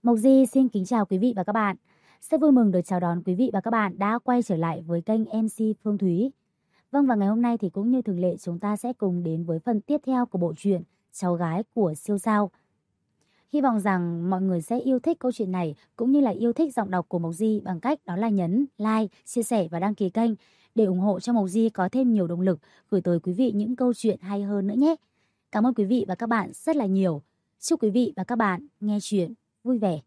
Mộc Di xin kính chào quý vị và các bạn. Rất vui mừng được chào đón quý vị và các bạn đã quay trở lại với kênh MC Phương Thúy. Vâng, và ngày hôm nay thì cũng như thường lệ chúng ta sẽ cùng đến với phần tiếp theo của bộ truyện Cháu gái của siêu sao. Hy vọng rằng mọi người sẽ yêu thích câu chuyện này cũng như là yêu thích giọng đọc của Mộc Di bằng cách đó là nhấn like, chia sẻ và đăng ký kênh để ủng hộ cho Mộc Di có thêm nhiều động lực gửi tới quý vị những câu chuyện hay hơn nữa nhé. Cảm ơn quý vị và các bạn rất là nhiều. Chúc quý vị và các bạn nghe chuyện vui vẻ.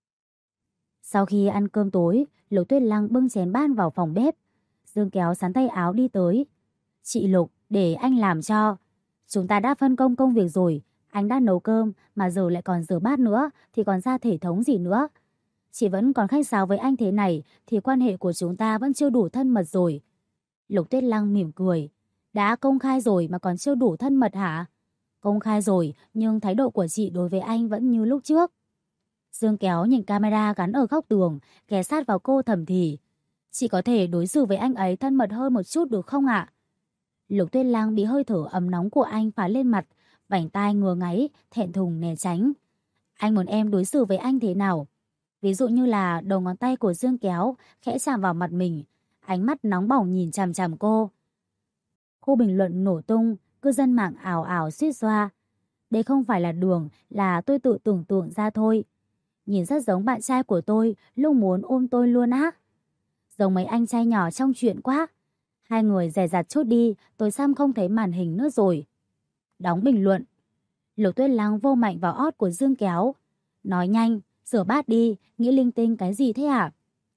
Sau khi ăn cơm tối, Lục Tuyết Lăng bưng chén bát vào phòng bếp. Dương Kéo sắn tay áo đi tới. Chị Lục, để anh làm cho. Chúng ta đã phân công công việc rồi. Anh đã nấu cơm mà giờ lại còn rửa bát nữa thì còn ra thể thống gì nữa. Chị vẫn còn khách sáo với anh thế này thì quan hệ của chúng ta vẫn chưa đủ thân mật rồi. Lục Tuyết Lăng mỉm cười. Đã công khai rồi mà còn chưa đủ thân mật hả? Công khai rồi nhưng thái độ của chị đối với anh vẫn như lúc trước. Dương Kéo nhìn camera gắn ở góc tường, ghé sát vào cô thầm thì. Chị có thể đối xử với anh ấy thân mật hơn một chút được không ạ? Lục Tuyết Lăng bị hơi thở ấm nóng của anh phả lên mặt, vành tai ngứa ngáy, thẹn thùng né tránh. Anh muốn em đối xử với anh thế nào? Ví dụ như là đầu ngón tay của Dương Kéo khẽ chạm vào mặt mình, ánh mắt nóng bỏng nhìn chằm chằm cô. Khu bình luận nổ tung, cư dân mạng ảo ảo suýt xoa. Đây không phải là đường, là tôi tự tưởng tượng ra thôi. Nhìn rất giống bạn trai của tôi, lúc muốn ôm tôi luôn á. Giống mấy anh trai nhỏ trong chuyện quá. Hai người dè dặt chút đi, tôi xăm không thấy màn hình nữa rồi. Đóng bình luận. Lục Tuyết Lăng vô mạnh vào ót của Dương Kéo. Nói nhanh, rửa bát đi, nghĩ linh tinh cái gì thế hả?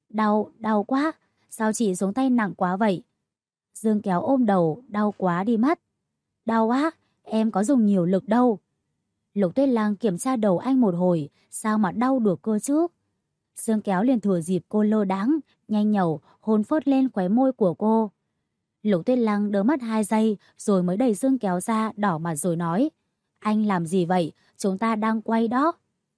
Đau quá, sao chị xuống tay nặng quá vậy? Dương Kéo ôm đầu, đau quá đi mất. Đau á, em có dùng nhiều lực đâu. Lục Tuyết Lăng kiểm tra đầu anh một hồi, sao mà đau được cơ chứ? Dương Kéo liền thừa dịp cô lơ đãng, nhanh nhẩu, hôn phớt lên khóe môi của cô. Lục Tuyết Lăng đỡ mắt 2 giây, rồi mới đẩy Dương Kéo ra, đỏ mặt rồi nói. Anh làm gì vậy? Chúng ta đang quay đó.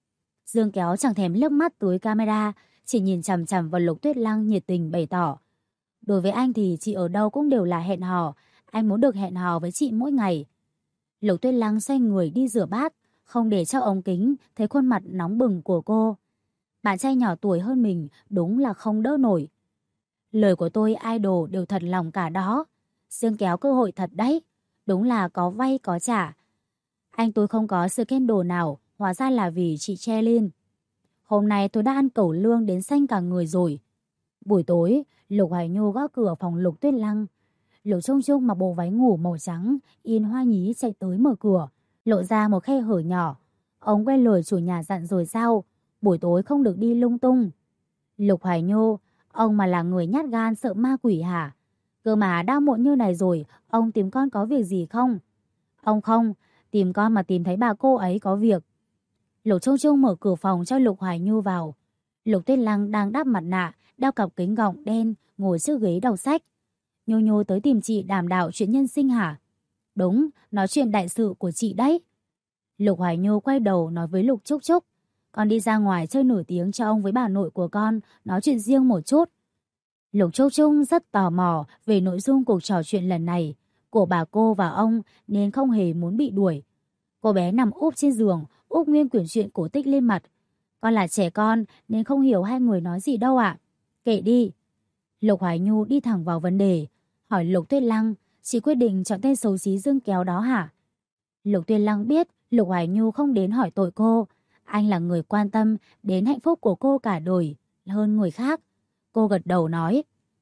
Dương Kéo chẳng thèm liếc mắt tới camera, chỉ nhìn chằm chằm vào Lục Tuyết Lăng nhiệt tình bày tỏ. Đối với anh thì chị ở đâu cũng đều là hẹn hò, anh muốn được hẹn hò với chị mỗi ngày. Lục Tuyết Lăng xoay người đi rửa bát, không để cho ống kính thấy khuôn mặt nóng bừng của cô. Bạn trai nhỏ tuổi hơn mình đúng là không đỡ nổi. Lời của tôi idol đều thật lòng cả đó. Dương Kéo cơ hội thật đấy. Đúng là có vay có trả. Anh tôi không có scandal nào, hóa ra là vì chị Chelin. Hôm nay tôi đã ăn cẩu lương đến xanh cả người rồi. Buổi tối, Lục Hải Nhu gõ cửa phòng Lục Tuyết Lăng. Lục Trung Trung mặc bộ váy ngủ màu trắng, in hoa nhí chạy tới mở cửa, lộ ra một khe hở nhỏ. Ông quay lời chủ nhà dặn rồi sao? Buổi tối không được đi lung tung. Lục Hải Nhu, ông mà là người nhát gan sợ ma quỷ hả? Cơ mà đã muộn như này rồi, ông tìm con có việc gì không? Ông không, tìm con mà tìm thấy bà cô ấy có việc. Lục Trung Trung mở cửa phòng cho Lục Hải Nhu vào. Lục Tuyết Lăng đang đắp mặt nạ, đeo cặp kính gọng đen, ngồi trước ghế đọc sách. Nhu Nhu tới tìm chị đàm đạo chuyện nhân sinh hả? Đúng, nói chuyện đại sự của chị đấy. Lục Hải Nhu quay đầu nói với Lục Trúc Trúc. Con đi ra ngoài chơi nổi tiếng cho ông với bà nội của con, nói chuyện riêng một chút. Lục Trúc Trúc rất tò mò về nội dung cuộc trò chuyện lần này của bà cô và ông nên không hề muốn bị đuổi. Cô bé nằm úp trên giường, úp nguyên quyển truyện cổ tích lên mặt. Con là trẻ con nên không hiểu hai người nói gì đâu ạ. Kệ đi. Lục Hải Nhu đi thẳng vào vấn đề, hỏi Lục Tuyết Lăng, chị quyết định chọn tên xấu xí Dương Kéo đó hả? Lục Tuyết Lăng biết Lục Hải Nhu không đến hỏi tội cô. Anh là người quan tâm đến hạnh phúc của cô cả đời, hơn người khác. Cô gật đầu nói,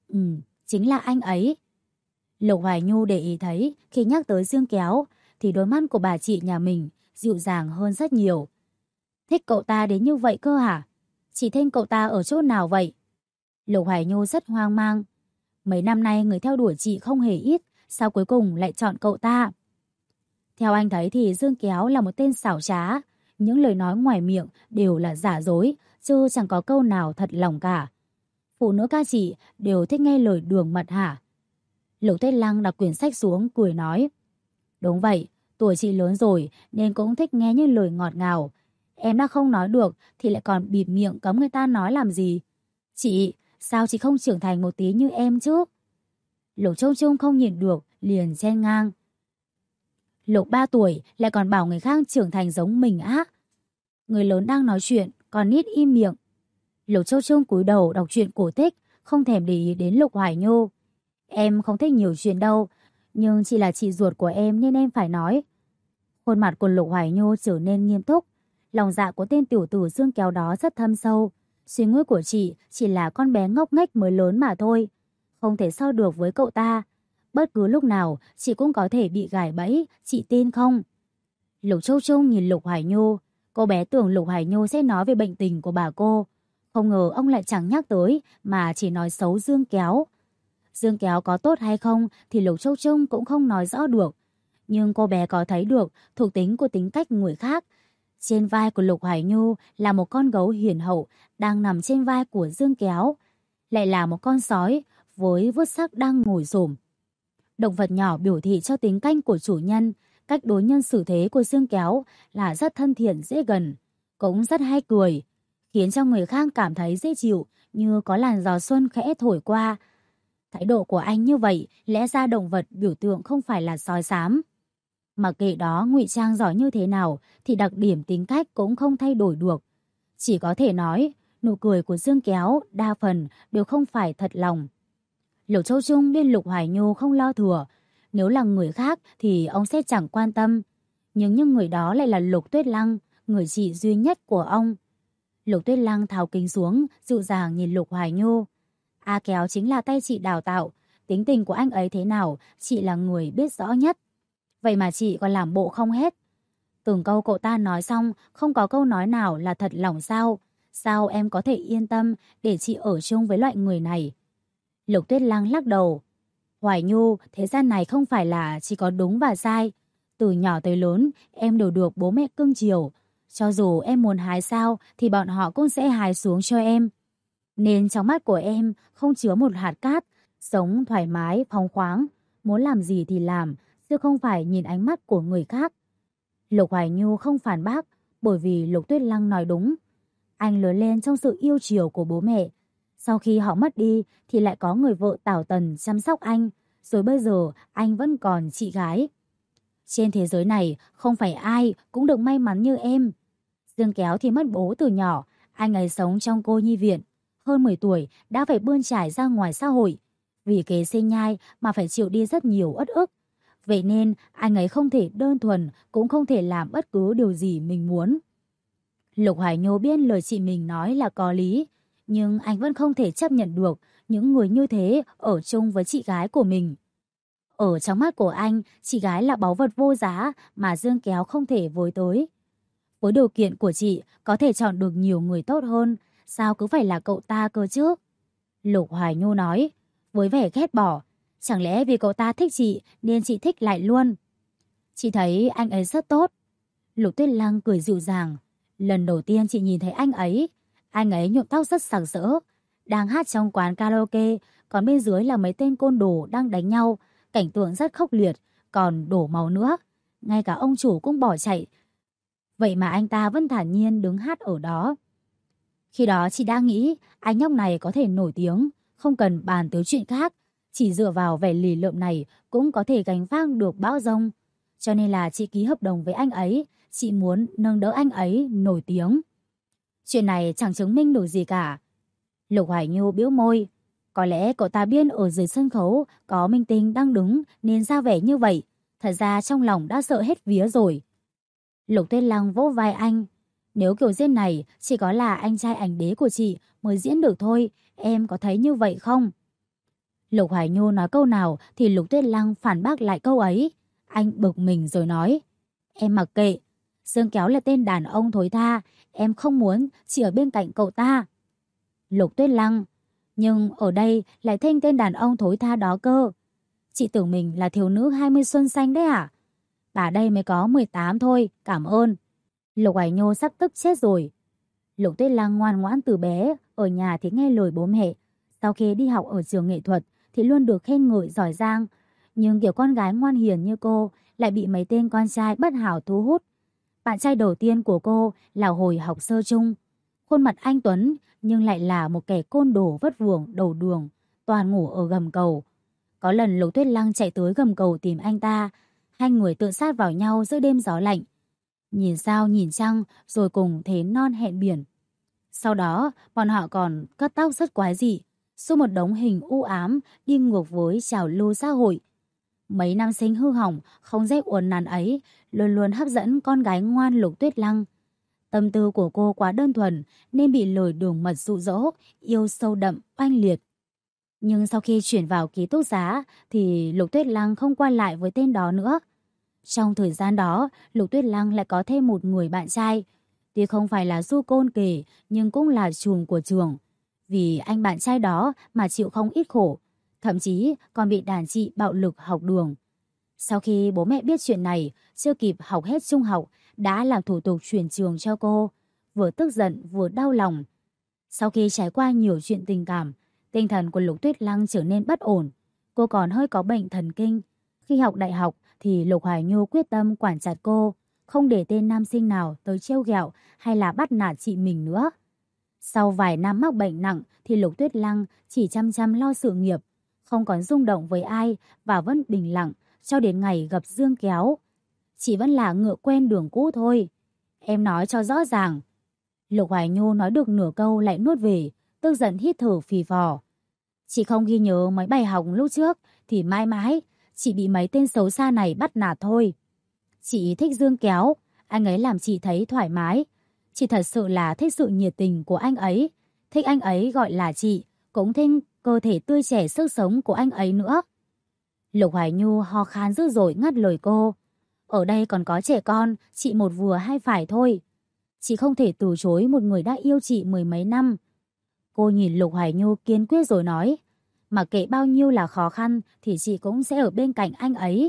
chính là anh ấy. Lục Hải Nhu để ý thấy khi nhắc tới Dương Kéo thì đôi mắt của bà chị nhà mình dịu dàng hơn rất nhiều. Thích cậu ta đến như vậy cơ hả? Chị thích cậu ta ở chỗ nào vậy? Lục Hải Nhu rất hoang mang. Mấy năm nay người theo đuổi chị không hề ít, sao cuối cùng lại chọn cậu ta? Theo anh thấy thì Dương Kéo là một tên xảo trá. Những lời nói ngoài miệng đều là giả dối, chứ chẳng có câu nào thật lòng cả. Phụ nữ ca chị đều thích nghe lời đường mật hả? Lục Tuyết Lăng đặt quyển sách xuống cười nói. Đúng vậy, tuổi chị lớn rồi nên cũng thích nghe những lời ngọt ngào. Em đã không nói được thì lại còn bịt miệng cấm người ta nói làm gì? Chị, sao chị không trưởng thành một tí như em chứ? Lục Trung Trung không nhìn được, liền chen ngang. Lục 3 tuổi lại còn bảo người khác trưởng thành giống mình á. Người lớn đang nói chuyện, Con nít im miệng. Lục Châu Trung cúi đầu đọc truyện cổ tích, không thèm để ý đến Lục Hoài Nhu. Em không thích nhiều chuyện đâu, nhưng chị là chị ruột của em nên em phải nói. Khuôn mặt của Lục Hoài Nhu trở nên nghiêm túc. Lòng dạ của tên tiểu tử Dương Kéo đó rất thâm sâu. Suy nghĩ của chị chỉ là con bé ngốc nghếch mới lớn mà thôi. Không thể so được với cậu ta. Bất cứ lúc nào chị cũng có thể bị gài bẫy, chị tin không? Lục Châu Trung nhìn Lục Hoài Nhu. Cô bé tưởng Lục Hoài Nhu sẽ nói về bệnh tình của bà cô. Không ngờ ông lại chẳng nhắc tới mà chỉ nói xấu Dương Kéo. Dương Kéo có tốt hay không thì Lục Châu Trung cũng không nói rõ được. Nhưng cô bé có thấy được thuộc tính của tính cách người khác. Trên vai của Lục Hoài Nhu là một con gấu hiền hậu đang nằm trên vai của Dương Kéo. Lại là một con sói với vuốt sắc đang ngồi xổm. Động vật nhỏ biểu thị cho tính cách của chủ nhân. Cách đối nhân xử thế của Dương Kéo là rất thân thiện dễ gần, cũng rất hay cười, khiến cho người khác cảm thấy dễ chịu như có làn gió xuân khẽ thổi qua. Thái độ của anh như vậy, lẽ ra động vật biểu tượng không phải là sói xám. Mặc kệ đó ngụy trang giỏi như thế nào thì đặc điểm tính cách cũng không thay đổi được. Chỉ có thể nói, nụ cười của Dương Kéo đa phần đều không phải thật lòng. Lục Châu Trung nên Lục Hoài Nhu không lo thừa. Nếu là người khác thì ông sẽ chẳng quan tâm. Nhưng những người đó lại là Lục Tuyết Lăng, người chị duy nhất của ông. Lục Tuyết Lăng tháo kính xuống, dịu dàng nhìn Lục Hoài Nhu. A Kéo chính là tay chị đào tạo. Tính tình của anh ấy thế nào, chị là người biết rõ nhất. Vậy mà chị còn làm bộ không hết. Từng câu cậu ta nói xong, không có câu nói nào là thật lòng sao? Sao em có thể yên tâm để chị ở chung với loại người này? Lục Tuyết Lăng lắc đầu. Hoài Nhu, thế gian này không phải là chỉ có đúng và sai. Từ nhỏ tới lớn, em đều được bố mẹ cưng chiều. Cho dù em muốn hái sao thì bọn họ cũng sẽ hái xuống cho em. Nên trong mắt của em không chứa một hạt cát, sống thoải mái, phóng khoáng. Muốn làm gì thì làm, chứ không phải nhìn ánh mắt của người khác. Lục Hoài Nhu không phản bác, bởi vì Lục Tuyết Lăng nói đúng. Anh lớn lên trong sự yêu chiều của bố mẹ. Sau khi họ mất đi thì lại có người vợ tảo tần chăm sóc anh, rồi bây giờ anh vẫn còn chị gái. Trên thế giới này không phải ai cũng được may mắn như em. Dương Kéo thì mất bố từ nhỏ, anh ấy sống trong cô nhi viện. Hơn 10 tuổi đã phải bươn trải ra ngoài xã hội. Vì kế sinh nhai mà phải chịu đi rất nhiều uất ức. Vậy nên anh ấy không thể đơn thuần, cũng không thể làm bất cứ điều gì mình muốn. Lục Hoài Nhu biết lời chị mình nói là có lý, nhưng anh vẫn không thể chấp nhận được những người như thế ở chung với chị gái của mình. Ở trong mắt của anh, chị gái là báu vật vô giá mà Dương Kéo không thể với tới. Với điều kiện của chị có thể chọn được nhiều người tốt hơn, sao cứ phải là cậu ta cơ chứ? Lục Hoài Nhu nói, với vẻ ghét bỏ, chẳng lẽ vì cậu ta thích chị nên chị thích lại luôn? Chị thấy anh ấy rất tốt. Lục Tuyết Lăng cười dịu dàng. Lần đầu tiên chị nhìn thấy anh ấy nhuộm tóc rất sặc sỡ, đang hát trong quán karaoke, còn bên dưới là mấy tên côn đồ đang đánh nhau, cảnh tượng rất khốc liệt, còn đổ máu nữa. Ngay cả ông chủ cũng bỏ chạy. Vậy mà anh ta vẫn thản nhiên đứng hát ở đó. Khi đó chị đã nghĩ anh nhóc này có thể nổi tiếng, không cần bàn tới chuyện khác, chỉ dựa vào vẻ lì lợm này cũng có thể gánh vác được bão giông. Cho nên là chị ký hợp đồng với anh ấy, chị muốn nâng đỡ anh ấy nổi tiếng. Chuyện này chẳng chứng minh được gì cả. Lục Hoài Nhu bĩu môi. Có lẽ cậu ta biết ở dưới sân khấu có minh tinh đang đứng nên ra vẻ như vậy. Thật ra trong lòng đã sợ hết vía rồi. Lục Tuyết Lăng vỗ vai anh. Nếu kiểu diễn này chỉ có là anh trai ảnh đế của chị mới diễn được thôi, em có thấy như vậy không? Lục Hoài Nhu nói câu nào thì Lục Tuyết Lăng phản bác lại câu ấy. Anh bực mình rồi nói. Em mặc kệ. Dương Kéo là tên đàn ông thối tha. Em không muốn chỉ ở bên cạnh cậu ta. Lục Tuyết Lăng. Nhưng ở đây lại thênh tên đàn ông thối tha đó cơ. Chị tưởng mình là thiếu nữ 20 xuân xanh đấy à? Bà đây mới có 18 thôi, cảm ơn. Lục Hoài Nhu sắp tức chết rồi. Lục Tuyết Lăng ngoan ngoãn từ bé, ở nhà thì nghe lời bố mẹ. Sau khi đi học ở trường nghệ thuật thì luôn được khen ngợi giỏi giang. Nhưng kiểu con gái ngoan hiền như cô lại bị mấy tên con trai bất hảo thu hút. Bạn trai đầu tiên của cô là hồi học sơ chung. Khuôn mặt anh tuấn nhưng lại là một kẻ côn đồ vất vưởng đầu đường, toàn ngủ ở gầm cầu. Có lần Lục Tuyết Lăng chạy tới gầm cầu tìm anh ta. Hai người tự sát vào nhau giữa đêm gió lạnh. Nhìn sao nhìn trăng rồi cùng thế non hẹn biển. Sau đó, bọn họ còn cắt tóc rất quái dị, xúc một đống hình u ám đi ngược với trào lưu xã hội. Mấy nam sinh hư hỏng, không dễ uốn nắn ấy luôn luôn hấp dẫn con gái ngoan Lục Tuyết Lăng. Tâm tư của cô quá đơn thuần nên bị lời đường mật dụ dỗ, yêu sâu đậm, oanh liệt. Nhưng sau khi chuyển vào ký túc xá thì Lục Tuyết Lăng không quay lại với tên đó nữa. Trong thời gian đó, Lục Tuyết Lăng lại có thêm một người bạn trai. Tuy không phải là du côn kề nhưng cũng là trùm của trường. Vì anh bạn trai đó mà chịu không ít khổ, thậm chí còn bị đàn chị bạo lực học đường. Sau khi bố mẹ biết chuyện này, chưa kịp học hết trung học, đã làm thủ tục chuyển trường cho cô, vừa tức giận vừa đau lòng. Sau khi trải qua nhiều chuyện tình cảm, tinh thần của Lục Tuyết Lăng trở nên bất ổn. Cô còn hơi có bệnh thần kinh. Khi học đại học thì Lục Hoài Nhu quyết tâm quản chặt cô, không để tên nam sinh nào tới trêu ghẹo hay là bắt nạt chị mình nữa. Sau vài năm mắc bệnh nặng thì Lục Tuyết Lăng chỉ chăm chăm lo sự nghiệp, không còn rung động với ai và vẫn bình lặng cho đến ngày gặp Dương Kéo. Chỉ vẫn là ngựa quen đường cũ thôi. Em nói cho rõ ràng. Lục Hoài Nhu nói được nửa câu lại nuốt về, tức giận hít thở phì phò. Chị không ghi nhớ mấy bài học lúc trước thì mãi mãi chị bị mấy tên xấu xa này bắt nạt thôi. Chị thích Dương Kéo, anh ấy làm chị thấy thoải mái. Chị thật sự là thích sự nhiệt tình của anh ấy. Thích anh ấy gọi là chị, cũng thích cơ thể tươi trẻ sức sống của anh ấy nữa. Lục Hoài Nhu ho khan dữ dội ngắt lời cô. Ở đây còn có trẻ con, chị một vừa hai phải thôi. Chị không thể từ chối một người đã yêu chị mười mấy năm. Cô nhìn Lục Hoài Nhu kiên quyết rồi nói, mà kệ bao nhiêu là khó khăn thì chị cũng sẽ ở bên cạnh anh ấy.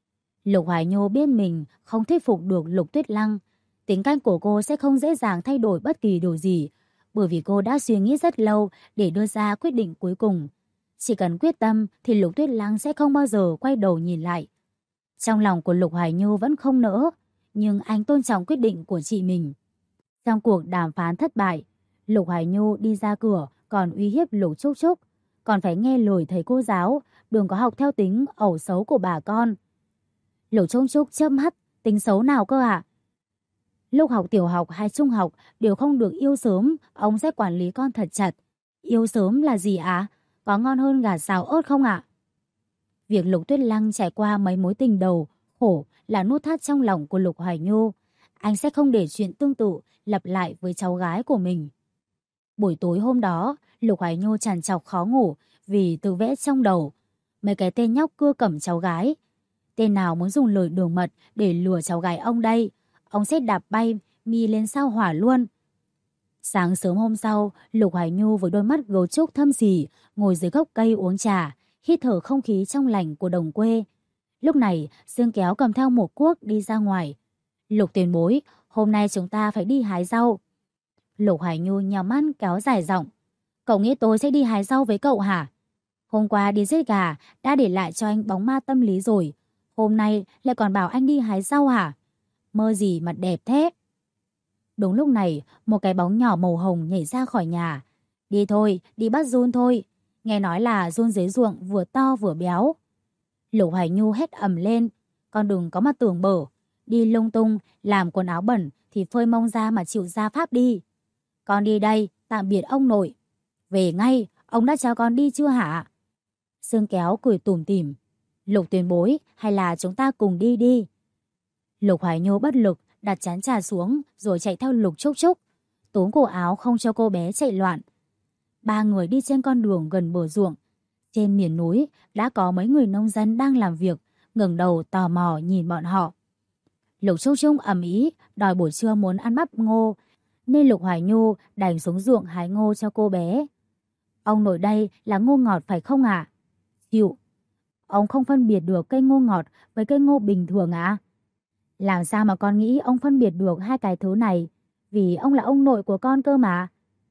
Lục Hoài Nhu biết mình không thuyết phục được Lục Tuyết Lăng. Tính cách của cô sẽ không dễ dàng thay đổi bất kỳ điều gì, bởi vì cô đã suy nghĩ rất lâu để đưa ra quyết định cuối cùng. Chỉ cần quyết tâm thì Lục Tuyết Lăng sẽ không bao giờ quay đầu nhìn lại. Trong lòng của Lục Hoài Nhu vẫn không nỡ, nhưng anh tôn trọng quyết định của chị mình. Trong cuộc đàm phán thất bại, Lục Hoài Nhu đi ra cửa còn uy hiếp Lục Trúc Trúc, còn phải nghe lời thầy cô giáo, đừng có học theo tính ẩu xấu của bà con. Lục Trúc Trúc chớp mắt, tính xấu nào cơ ạ? Lúc học tiểu học hay trung học đều không được yêu sớm, ông sẽ quản lý con thật chặt. Yêu sớm là gì ạ? Có ngon hơn gà xào ớt không ạ? Việc Lục Tuyết Lăng trải qua mấy mối tình đầu, khổ là nút thắt trong lòng của Lục Hoài Nhu. Anh sẽ không để chuyện tương tự lặp lại với cháu gái của mình. Buổi tối hôm đó, Lục Hoài Nhu trằn trọc khó ngủ vì tự vẽ trong đầu. Mấy cái tên nhóc cưa cẩm cháu gái. Tên nào muốn dùng lời đường mật để lừa cháu gái ông đây? Ông sẽ đạp bay mi lên sao hỏa luôn. Sáng sớm hôm sau, Lục Hoài Nhu với đôi mắt gấu trúc thâm sì ngồi dưới gốc cây uống trà, hít thở không khí trong lành của đồng quê. Lúc này, Dương Kéo cầm theo một cuốc đi ra ngoài. Lục tiền bối, hôm nay chúng ta phải đi hái rau. Lục Hoài Nhu nhắm mắt kéo dài giọng. Cậu nghĩ tôi sẽ đi hái rau với cậu hả? Hôm qua đi giết gà đã để lại cho anh bóng ma tâm lý rồi. Hôm nay lại còn bảo anh đi hái rau hả? Mơ gì mà đẹp thế? Đúng lúc này, một cái bóng nhỏ màu hồng nhảy ra khỏi nhà. Đi thôi, đi bắt giun thôi. Nghe nói là giun dưới ruộng vừa to vừa béo. Lục Hoài Nhu hét ầm lên. Con đừng có mà tưởng bở. Đi lung tung, làm quần áo bẩn thì phơi mông ra mà chịu gia pháp đi. Con đi đây, tạm biệt ông nội. Về ngay, ông đã cho con đi chưa hả? Dương Kéo cười tủm tỉm. Lục tiền bối, hay là chúng ta cùng đi đi? Lục Hoài Nhu bất lực đặt chén trà xuống rồi chạy theo Lục Trúc Trúc, túm cổ áo không cho cô bé chạy loạn. Ba người đi trên con đường gần bờ ruộng. Trên miền núi đã có mấy người nông dân đang làm việc, ngẩng đầu tò mò nhìn bọn họ. Lục Trúc Trúc ầm ĩ đòi buổi trưa muốn ăn bắp ngô, nên Lục Hoài Nhu đành xuống ruộng hái ngô cho cô bé. Ông nội đây là ngô ngọt phải không ạ? Chịu. Ông không phân biệt được cây ngô ngọt với cây ngô bình thường ạ? Làm sao mà con nghĩ ông phân biệt được hai cái thứ này? Vì ông là ông nội của con cơ mà.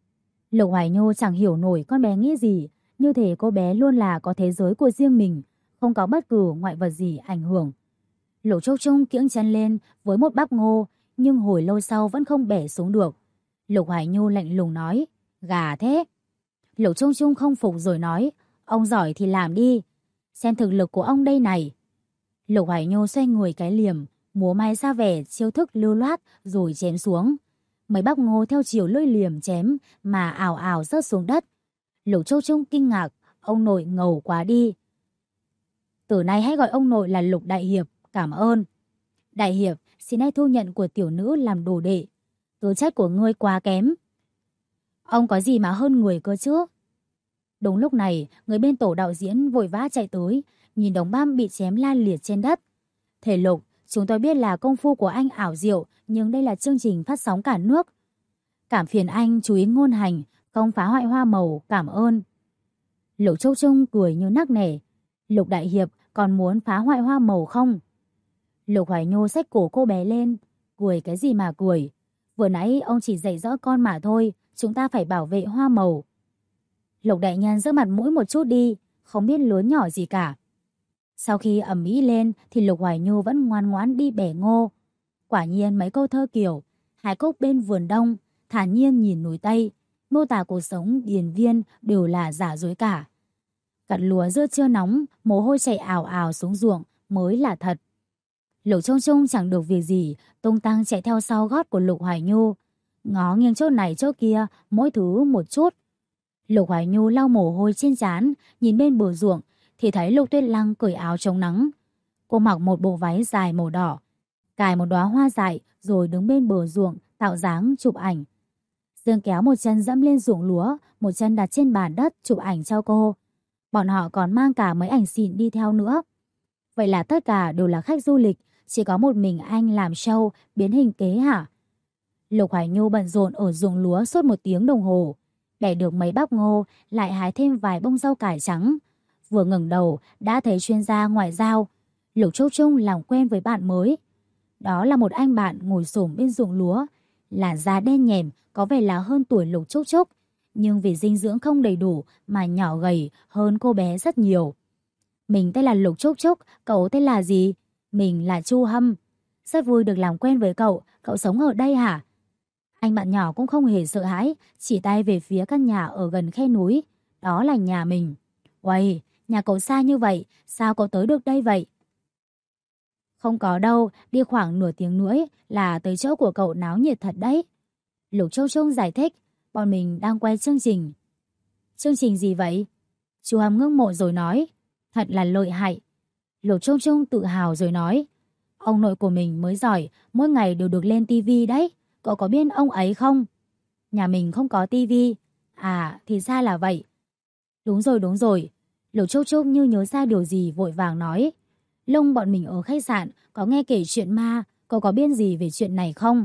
Lục Hoài Nhu chẳng hiểu nổi con bé nghĩ gì, như thể cô bé luôn là có thế giới của riêng mình, không có bất cứ ngoại vật gì ảnh hưởng. Lục Trúc Trúc kiễng chân lên với một bắp ngô, nhưng hồi lâu sau vẫn không bẻ xuống được. Lục Hoài Nhu lạnh lùng nói, gà thế. Lục Trúc Trúc không phục rồi nói, ông giỏi thì làm đi, xem thực lực của ông đây này. Lục Hoài Nhu xoay người cái liềm, múa may ra vẻ chiêu thức lưu loát rồi chém xuống. mấy bắp ngô theo chiều lưỡi liềm chém mà ào ào rớt xuống đất. Lục Châu Trung kinh ngạc, ông nội ngầu quá đi. Từ nay hãy gọi ông nội là Lục Đại Hiệp, cảm ơn. Đại Hiệp, xin hãy thu nhận của tiểu nữ làm đồ đệ. Tố chất của ngươi quá kém. Ông có gì mà hơn người cơ chứ? Đúng lúc này, người bên tổ đạo diễn vội vã chạy tới, nhìn đống băm bị chém la liệt trên đất. Thể Lục, chúng tôi biết là công phu của anh ảo diệu, nhưng đây là chương trình phát sóng cả nước. Cảm phiền anh chú ý ngôn hành, không phá hoại hoa màu, cảm ơn. Lục Châu Trung cười như nắc nẻ. Lục Đại Hiệp còn muốn phá hoại hoa màu không? Lục Hoài Nhô xách cổ cô bé lên. Cười cái gì mà cười? Vừa nãy ông chỉ dạy dỗ con mà thôi, chúng ta phải bảo vệ hoa màu. Lục đại nhân giơ mặt mũi một chút đi, không biết lớn nhỏ gì cả. Sau khi ầm ĩ lên thì Lục Hoài Nhu vẫn ngoan ngoãn đi bẻ ngô. Quả nhiên mấy câu thơ kiểu Hải cốc bên vườn đông, thản nhiên nhìn núi Tây, mô tả cuộc sống điền viên đều là giả dối cả. Cặt lúa giữa trưa nóng, mồ hôi chảy ào ào xuống ruộng mới là thật. Lục Trung Trung chẳng được việc gì, tung tăng chạy theo sau gót của Lục Hoài Nhu, ngó nghiêng chỗ này chỗ kia, mỗi thứ một chút. Lục Hoài Nhu lau mồ hôi trên trán, nhìn bên bờ ruộng thì thấy Lục Tuyết Lăng cởi áo chống nắng. Cô mặc một bộ váy dài màu đỏ, cài một đóa hoa dại rồi đứng bên bờ ruộng tạo dáng chụp ảnh. Dương kéo một chân dẫm lên ruộng lúa, một chân đặt trên bàn đất chụp ảnh cho cô. Bọn họ còn mang cả mấy ảnh xịn đi theo nữa. Vậy là tất cả đều là khách du lịch, chỉ có một mình anh làm show biến hình kế hả? Lục Hoài Nhu bận rộn ở ruộng lúa suốt 1 tiếng đồng hồ. Bẻ được mấy bắp ngô, lại hái thêm vài bông rau cải trắng. Vừa ngẩng đầu đã thấy chuyên gia ngoại giao. Lục Châu Trung làm quen với bạn mới. Đó là một anh bạn ngồi xổm bên ruộng lúa, làn da đen nhèm, có vẻ là hơn tuổi Lục Trúc Trúc, nhưng vì dinh dưỡng không đầy đủ mà nhỏ gầy hơn cô bé rất nhiều. Mình tên là Lục Trúc Trúc, cậu tên là gì? Mình là Chu Hâm. Rất vui được làm quen với cậu, cậu sống ở đây hả? Anh bạn nhỏ cũng không hề sợ hãi, chỉ tay về phía căn nhà ở gần khe núi. Đó là nhà mình. Uầy, nhà cậu xa như vậy, sao cậu tới được đây vậy? Không có đâu, đi khoảng nửa tiếng nữa là tới chỗ của cậu náo nhiệt thật đấy. Lục Châu Trung giải thích, bọn mình đang quay chương trình. Chương trình gì vậy? Chú Hâm ngưỡng mộ rồi nói, thật là lợi hại. Lục Châu Trung tự hào rồi nói, ông nội của mình mới giỏi, mỗi ngày đều được lên tivi đấy. Cậu có biết ông ấy không? Nhà mình không có tivi. À, thì ra là vậy. Đúng rồi, đúng rồi. Lục Châu Trúc như nhớ ra điều gì vội vàng nói. Lông bọn mình ở khách sạn có nghe kể chuyện ma, cậu có biết gì về chuyện này không?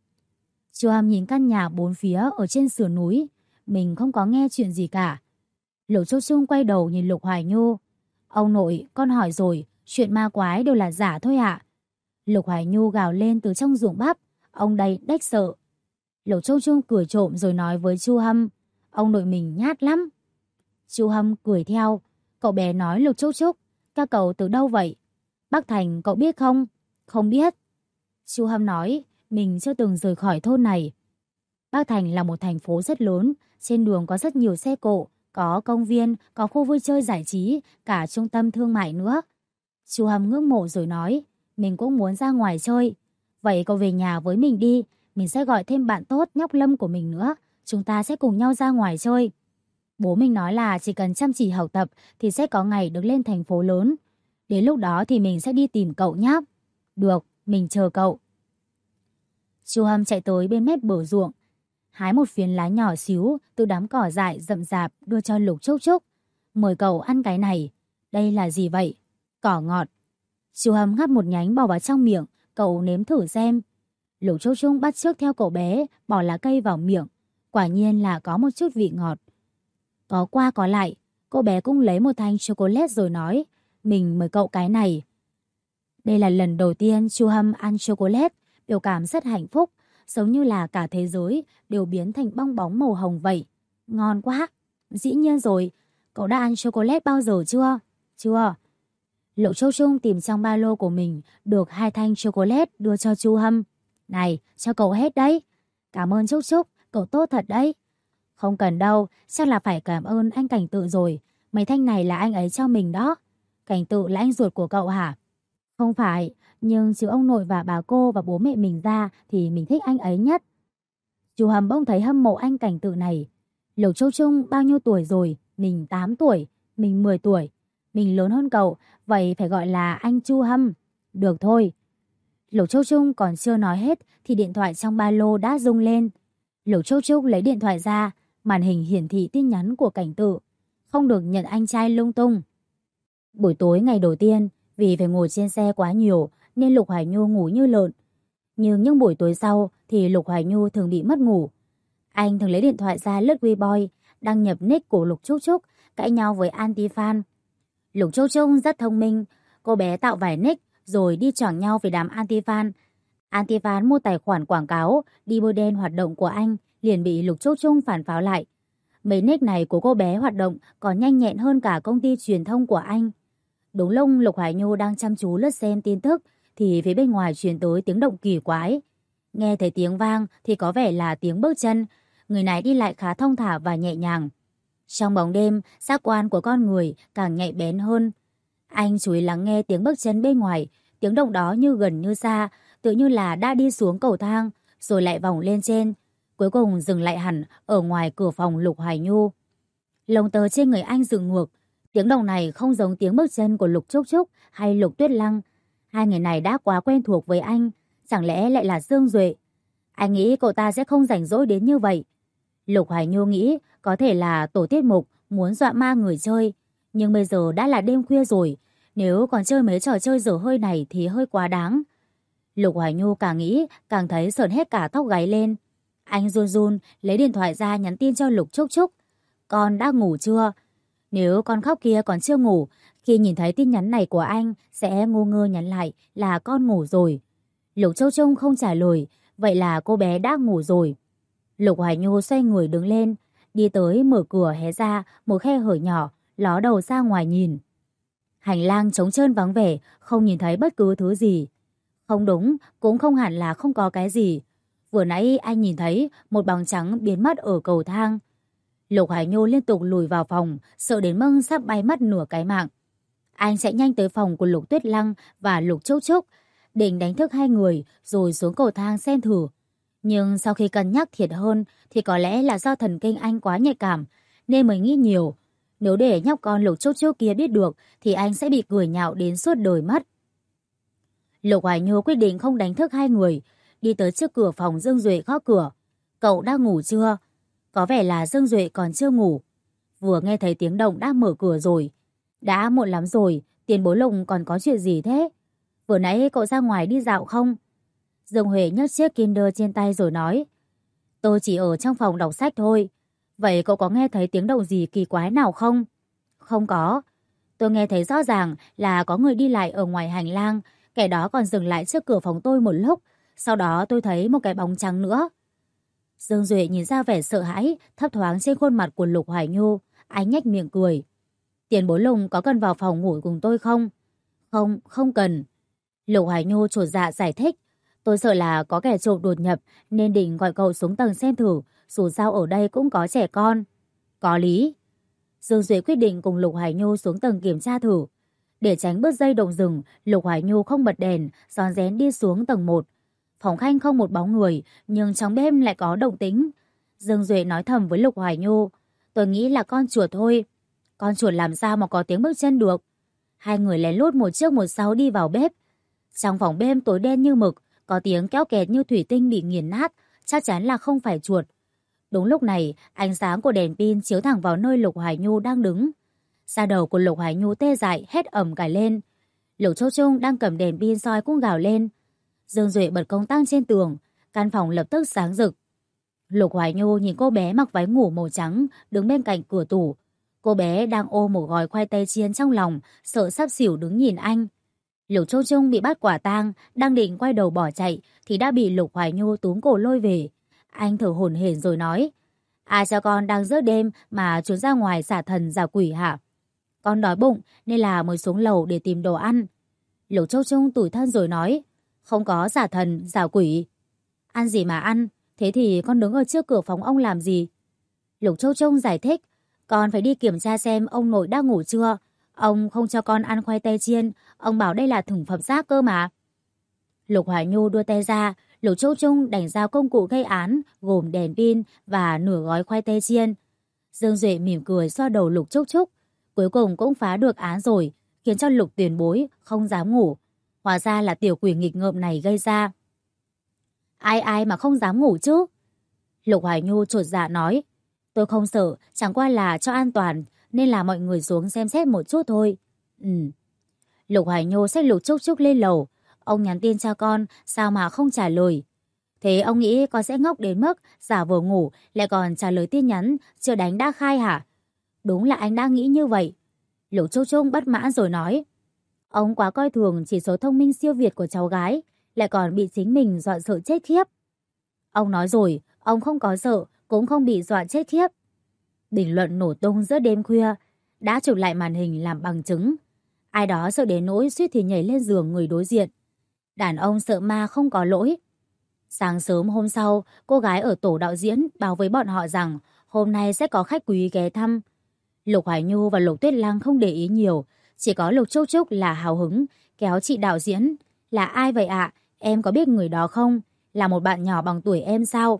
Chu Hâm nhìn căn nhà 4 phía ở trên sườn núi. Mình không có nghe chuyện gì cả. Lục Châu Trung quay đầu nhìn Lục Hoài Nhu. Ông nội, con hỏi rồi, chuyện ma quái đều là giả thôi ạ. Lục Hoài Nhu gào lên từ trong ruộng bắp. Ông đây đếch sợ. Lục Châu Trung cười trộm rồi nói với Chu Hâm, ông nội mình nhát lắm. Chu Hâm cười theo. Cậu bé nói Lục Trúc Trúc, các cậu từ đâu vậy? Bắc Thành cậu biết không? Không biết. Chu Hâm nói, mình chưa từng rời khỏi thôn này. Bắc Thành là một thành phố rất lớn, trên đường có rất nhiều xe cộ, có công viên, có khu vui chơi giải trí, cả trung tâm thương mại nữa. Chu Hâm ngưỡng mộ rồi nói, mình cũng muốn ra ngoài chơi. Vậy cậu về nhà với mình đi, mình sẽ gọi thêm bạn tốt nhóc Lâm của mình nữa, chúng ta sẽ cùng nhau ra ngoài chơi. Bố mình nói là chỉ cần chăm chỉ học tập thì sẽ có ngày được lên thành phố lớn. Đến lúc đó thì mình sẽ đi tìm cậu nhé. Được, mình chờ cậu. Chu Hâm chạy tới bên mép bờ ruộng, hái một phiến lá nhỏ xíu từ đám cỏ dại rậm rạp đưa cho Lục Trúc Trúc. Mời cậu ăn cái này. Đây là gì vậy? Cỏ ngọt. Chu Hâm ngắt một nhánh bỏ vào trong miệng, cậu nếm thử xem. Lục Trúc Trúc bắt chước theo cậu bé, bỏ lá cây vào miệng. Quả nhiên là có một chút vị ngọt. Có qua có lại, cô bé cũng lấy một thanh chocolate rồi nói, mình mời cậu cái này. Đây là lần đầu tiên Chu Hâm ăn chocolate, biểu cảm rất hạnh phúc, giống như là cả thế giới đều biến thành bong bóng màu hồng vậy. Ngon quá. Dĩ nhiên rồi, cậu đã ăn chocolate bao giờ chưa? Chưa. Lục Châu Trung tìm trong ba lô của mình được 2 thanh chocolate đưa cho Chu Hâm. Này, cho cậu hết đấy. Cảm ơn Trúc Trúc, cậu tốt thật đấy. Không cần đâu, chắc là phải cảm ơn anh Cảnh Tự rồi. Mấy thanh này là anh ấy cho mình đó. Cảnh Tự là anh ruột của cậu hả? Không phải, nhưng trừ ông nội và bà cô và bố mẹ mình ra thì mình thích anh ấy nhất. Chu Hâm bỗng thấy hâm mộ anh cảnh tượng này. Lục Châu Trung bao nhiêu tuổi rồi? Mình 8 tuổi, mình 10 tuổi. Mình lớn hơn cậu, vậy phải gọi là anh Chu Hâm. Được thôi. Lục Châu Trung còn chưa nói hết thì điện thoại trong ba lô đã rung lên. Lục Châu Trung lấy điện thoại ra, màn hình hiển thị tin nhắn của Cảnh Tự. Không được nhận anh trai lung tung. Buổi tối ngày đầu tiên, vì phải ngồi trên xe quá nhiều nên Lục Hoài Nhu ngủ như lợn. Nhưng những buổi tối sau thì Lục Hoài Nhu thường bị mất ngủ. Anh thường lấy điện thoại ra lướt Weibo, đăng nhập nick của Lục Trúc Trúc, cãi nhau với anti-fan. Lục Trúc Trúc rất thông minh, cô bé tạo vài nick rồi đi choảng nhau với đám anti-fan. Anti-fan mua tài khoản quảng cáo, đi bôi đen hoạt động của anh, liền bị Lục Trúc Trúc phản pháo lại. Mấy nick này của cô bé hoạt động còn nhanh nhẹn hơn cả công ty truyền thông của anh. Đúng lúc Lục Hoài Nhu đang chăm chú lướt xem tin tức thì phía bên ngoài truyền tới tiếng động kỳ quái. Nghe thấy tiếng vang thì có vẻ là tiếng bước chân. Người này đi lại khá thong thả và nhẹ nhàng. Trong bóng đêm, giác quan của con người càng nhạy bén hơn. Anh chú ý lắng nghe tiếng bước chân bên ngoài. Tiếng động đó như gần như xa, tự như là đã đi xuống cầu thang, rồi lại vòng lên trên. Cuối cùng dừng lại hẳn ở ngoài cửa phòng Lục Hoài Nhu. Lông tơ trên người anh dựng ngược. Tiếng động này không giống tiếng bước chân của Lục Trúc Trúc hay Lục Tuyết Lăng. Hai người này đã quá quen thuộc với anh. Chẳng lẽ lại là Dương Duệ? Anh nghĩ cậu ta sẽ không rảnh rỗi đến như vậy. Lục Hoài Nhu nghĩ có thể là tổ tiết mục muốn dọa ma người chơi. Nhưng bây giờ đã là đêm khuya rồi. Nếu còn chơi mấy trò chơi dở hơi này thì hơi quá đáng. Lục Hoài Nhu càng nghĩ càng thấy sởn hết cả tóc gáy lên. Anh run run lấy điện thoại ra nhắn tin cho Lục Trúc Trúc. Con đã ngủ chưa? Nếu con khóc kia còn chưa ngủ, khi nhìn thấy tin nhắn này của anh sẽ ngu ngơ nhắn lại là con ngủ rồi. Lục Châu Trung không trả lời, vậy là cô bé đã ngủ rồi. Lục Hoài Nhu xoay người đứng lên, đi tới mở cửa hé ra một khe hở nhỏ, ló đầu ra ngoài nhìn. Hành lang trống trơn vắng vẻ, không nhìn thấy bất cứ thứ gì. Không đúng, cũng không hẳn là không có cái gì. Vừa nãy anh nhìn thấy một bóng trắng biến mất ở cầu thang. Lục Hải Nhu liên tục lùi vào phòng, sợ đến mức sắp bay mất nửa cái mạng. Anh chạy nhanh tới phòng của Lục Tuyết Lăng và Lục Trúc Trúc, định đánh thức hai người rồi xuống cầu thang xem thử. Nhưng sau khi cân nhắc thiệt hơn thì có lẽ là do thần kinh anh quá nhạy cảm nên mới nghĩ nhiều. Nếu để nhóc con Lục Trúc Trúc kia biết được thì anh sẽ bị cười nhạo đến suốt đời mất. Lục Hoài Nhu quyết định không đánh thức hai người, đi tới trước cửa phòng Dương Duệ gõ cửa. Cậu đã ngủ chưa? Có vẻ là Dương Duệ còn chưa ngủ. Vừa nghe thấy tiếng động đã mở cửa rồi. Đã muộn lắm rồi, tiền bối Lục còn có chuyện gì thế? Vừa nãy cậu ra ngoài đi dạo không? Dương Huệ nhấc chiếc Kindle trên tay rồi nói. Tôi chỉ ở trong phòng đọc sách thôi. Vậy cậu có nghe thấy tiếng động gì kỳ quái nào không? Không có. Tôi nghe thấy rõ ràng là có người đi lại ở ngoài hành lang. Kẻ đó còn dừng lại trước cửa phòng tôi một lúc. Sau đó tôi thấy một cái bóng trắng nữa. Dương Duệ nhìn ra vẻ sợ hãi thấp thoáng trên khuôn mặt của Lục Hoài Nhu. Anh nhếch miệng cười. Tiền bối Lục có cần vào phòng ngủ cùng tôi không? Không, không cần. Lục Hoài Nhu chột dạ giải thích. Tôi sợ là có kẻ trộm đột nhập nên định gọi cậu xuống tầng xem thử. Dù sao ở đây cũng có trẻ con. Có lý. Dương Duệ quyết định cùng Lục Hoài Nhu xuống tầng kiểm tra thử. Để tránh bứt dây động rừng, Lục Hoài Nhu không bật đèn, rón rén đi xuống tầng 1. Phòng khách không một bóng người, nhưng trong bếp lại có động tĩnh. Dương Duệ nói thầm với Lục Hoài Nhu. Tôi nghĩ là con chuột thôi. Con chuột làm sao mà có tiếng bước chân được? Hai người lén lút một trước một sau đi vào bếp. Trong phòng bếp tối đen như mực, có tiếng kéo kẹt như thủy tinh bị nghiền nát, chắc chắn là không phải chuột. Đúng lúc này, ánh sáng của đèn pin chiếu thẳng vào nơi Lục Hoài Nhu đang đứng. Da đầu của Lục Hoài Nhu tê dại hét ầm cả lên. Lục Châu Trung đang cầm đèn pin soi cũng gào lên. Dương Duệ bật công tắc trên tường, căn phòng lập tức sáng rực. Lục Hoài Nhu nhìn cô bé mặc váy ngủ màu trắng đứng bên cạnh cửa tủ. Cô bé đang ôm một gói khoai tây chiên trong lòng, sợ sắp xỉu đứng nhìn anh. Lục Châu Trung bị bắt quả tang, đang định quay đầu bỏ chạy thì đã bị Lục Hoài Nhu túm cổ lôi về. Anh thở hổn hển rồi nói: Ai cho con đang giữa đêm mà trốn ra ngoài xả thần xả quỷ hả? Con đói bụng nên là mới xuống lầu để tìm đồ ăn. Lục Châu Trung tủi thân rồi nói: Không có xả thần xả quỷ. Ăn gì mà ăn? Thế thì con đứng ở trước cửa phòng ông làm gì? Lục Châu Trung giải thích: Con phải đi kiểm tra xem ông nội đã ngủ chưa. Ông không cho con ăn khoai tây chiên, ông bảo đây là thực phẩm rác cơ mà. Lục Hoài Nhu đưa tay ra, Lục Trúc Trung đành giao công cụ gây án gồm đèn pin và nửa gói khoai tây chiên. Dương Duệ mỉm cười xoa đầu Lục Trúc Trúc. Cuối cùng cũng phá được án rồi, khiến cho Lục Tiền Bối không dám ngủ. Hóa ra là tiểu quỷ nghịch ngợm này gây ra. Ai ai mà không dám ngủ chứ? Lục Hoài Nhu chột dạ nói. Tôi không sợ, chẳng qua là cho an toàn nên là mọi người xuống xem xét một chút thôi. Lục Hoài Nhu xách Lục Trúc Trúc lên lầu. Ông nhắn tin cho con, sao mà không trả lời? Thế ông nghĩ con sẽ ngốc đến mức giả vờ ngủ lại còn trả lời tin nhắn chưa đánh đã khai hả? Đúng là anh đã nghĩ như vậy. Lục Trúc Trúc bất mãn rồi nói. Ông quá coi thường chỉ số thông minh siêu việt của cháu gái, lại còn bị chính mình dọa sợ chết khiếp. Ông nói rồi, ông không có sợ, cũng không bị dọa chết khiếp. Bình luận nổ tung giữa đêm khuya, đã chụp lại màn hình làm bằng chứng. Ai đó sợ đến nỗi suýt thì nhảy lên giường người đối diện. Đàn ông sợ ma không có lỗi. Sáng sớm hôm sau, cô gái ở tổ đạo diễn báo với bọn họ rằng hôm nay sẽ có khách quý ghé thăm. Lục Hoài Nhu và Lục Tuyết Lăng không để ý nhiều, chỉ có Lục Trúc Trúc là hào hứng, kéo chị đạo diễn. Là ai vậy ạ? Em có biết người đó không? Là một bạn nhỏ bằng tuổi em sao?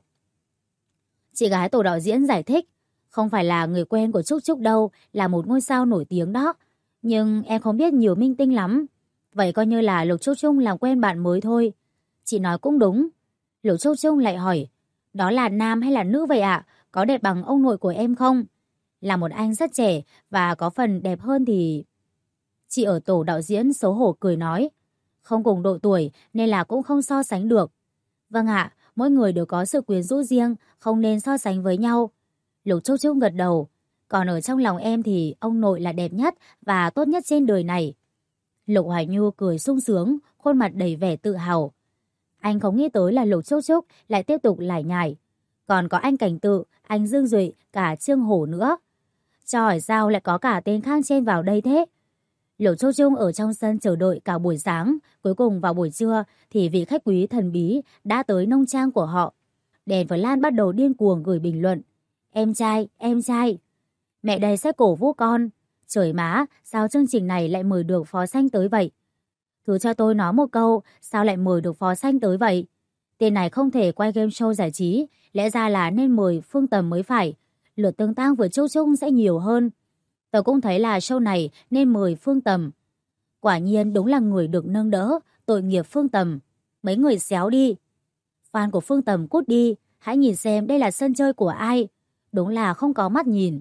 Chị gái tổ đạo diễn giải thích. Không phải là người quen của Trúc Trúc đâu, là một ngôi sao nổi tiếng đó. Nhưng em không biết nhiều minh tinh lắm. Vậy coi như là Lục Trúc Trung làm quen bạn mới thôi. Chị nói cũng đúng. Lục Trúc Trung lại hỏi. Đó là nam hay là nữ vậy ạ? Có đẹp bằng ông nội của em không? Là một anh rất trẻ và có phần đẹp hơn thì... Chị ở tổ đạo diễn xấu hổ cười nói. Không cùng độ tuổi nên là cũng không so sánh được. Vâng ạ, mỗi người đều có sự quyến rũ riêng, không nên so sánh với nhau. Lục Trúc Trúc gật đầu. Còn ở trong lòng em thì ông nội là đẹp nhất và tốt nhất trên đời này. Lục Hoài Nhu cười sung sướng, khuôn mặt đầy vẻ tự hào. Anh không nghĩ tới là Lục Trúc Trúc lại tiếp tục lải nhải. Còn có anh Cảnh Tự, anh Dương Duệ, cả Trương Hổ nữa. Cho hỏi sao lại có cả tên khác trên vào đây thế? Lục Trúc Trúc ở trong sân chờ đợi cả buổi sáng, cuối cùng vào buổi trưa thì vị khách quý thần bí đã tới nông trang của họ. Đèn và Lan bắt đầu điên cuồng gửi bình luận. Em trai, em trai. Mẹ đây sẽ cổ vũ con. Trời má, sao chương trình này lại mời được Phó Xanh tới vậy? Thứ cho tôi nói một câu, sao lại mời được Phó Xanh tới vậy? Tên này không thể quay game show giải trí, lẽ ra là nên mời Phương Tầm mới phải. Lượt tương tác với Trúc Trúc sẽ nhiều hơn. Tôi cũng thấy là show này nên mời Phương Tầm. Quả nhiên đúng là người được nâng đỡ, tội nghiệp Phương Tầm. Mấy người xéo đi. Fan của Phương Tầm cút đi, hãy nhìn xem đây là sân chơi của ai. Đúng là không có mắt nhìn.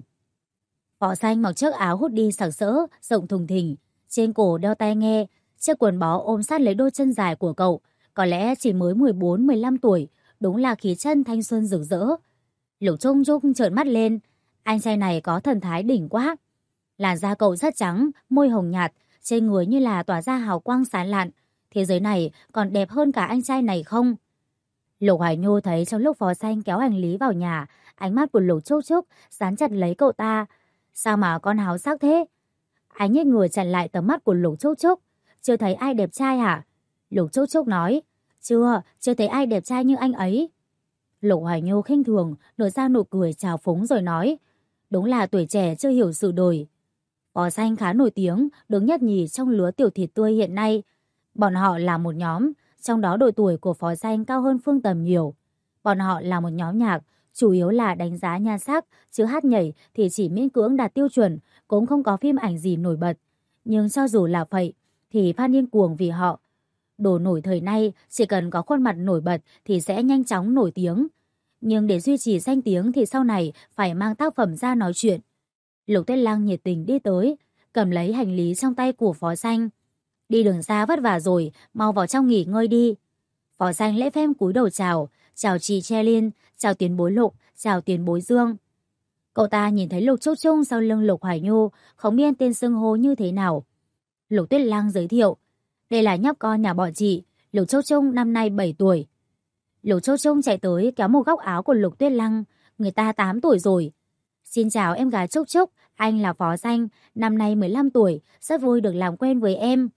Phó Xanh mặc chiếc áo hoodie sặc sỡ, rộng thùng thình, trên cổ đeo tai nghe, chiếc quần bó ôm sát lấy đôi chân dài của cậu, có lẽ chỉ mới 14-15 tuổi, đúng là khí chất thanh xuân rực rỡ. Lục Trúc Trúc trợn mắt lên, anh trai này có thần thái đỉnh quá. Làn da cậu rất trắng, môi hồng nhạt, trên người như là tỏa ra hào quang sáng lạn. Thế giới này còn đẹp hơn cả anh trai này không? Lục Hoài Nhu thấy trong lúc Phó Xanh kéo hành lý vào nhà, ánh mắt của Lục Trúc Trúc dán chặt lấy cậu ta. Sao mà con háo sắc thế? Anh nhếch người chặn lại tầm mắt của Lục Trúc Trúc. Chưa thấy ai đẹp trai hả? Lục Trúc Trúc nói. Chưa thấy ai đẹp trai như anh ấy. Lục Hoài Nhu khinh thường, nở ra nụ cười trào phúng rồi nói. Đúng là tuổi trẻ chưa hiểu sự đời. Phó Xanh khá nổi tiếng, đứng nhất nhì trong lứa tiểu thịt tươi hiện nay. Bọn họ là một nhóm, trong đó độ tuổi của Phó Xanh cao hơn Phương Tầm nhiều. Bọn họ là một nhóm nhạc, chủ yếu là đánh giá nhan sắc, chứ hát nhảy thì chỉ miễn cưỡng đạt tiêu chuẩn, cũng không có phim ảnh gì nổi bật. Nhưng cho dù là vậy, thì fan điên cuồng vì họ. Đồ nổi thời nay, chỉ cần có khuôn mặt nổi bật thì sẽ nhanh chóng nổi tiếng. Nhưng để duy trì danh tiếng thì sau này phải mang tác phẩm ra nói chuyện. Lục Tuyết Lăng nhiệt tình đi tới, cầm lấy hành lý trong tay của Phó Xanh. Đi đường xa vất vả rồi, mau vào trong nghỉ ngơi đi. Phó Xanh lễ phép cúi đầu chào, chào chị Che Liên, chào tiền bối Lục, chào tiền bối Dương. Cậu ta nhìn thấy Lục Trúc Trung sau lưng Lục Hoài Nhu, không biết tên xưng hô như thế nào. Lục Tuyết Lăng giới thiệu, đây là nhóc con nhà bọn chị, Lục Trúc Trung năm nay 7 tuổi. Lục Trúc Trung chạy tới kéo một góc áo của Lục Tuyết Lăng, người ta 8 tuổi rồi. Xin chào em gái Trúc Trúc, anh là Phó Xanh, năm nay 15 tuổi, rất vui được làm quen với em.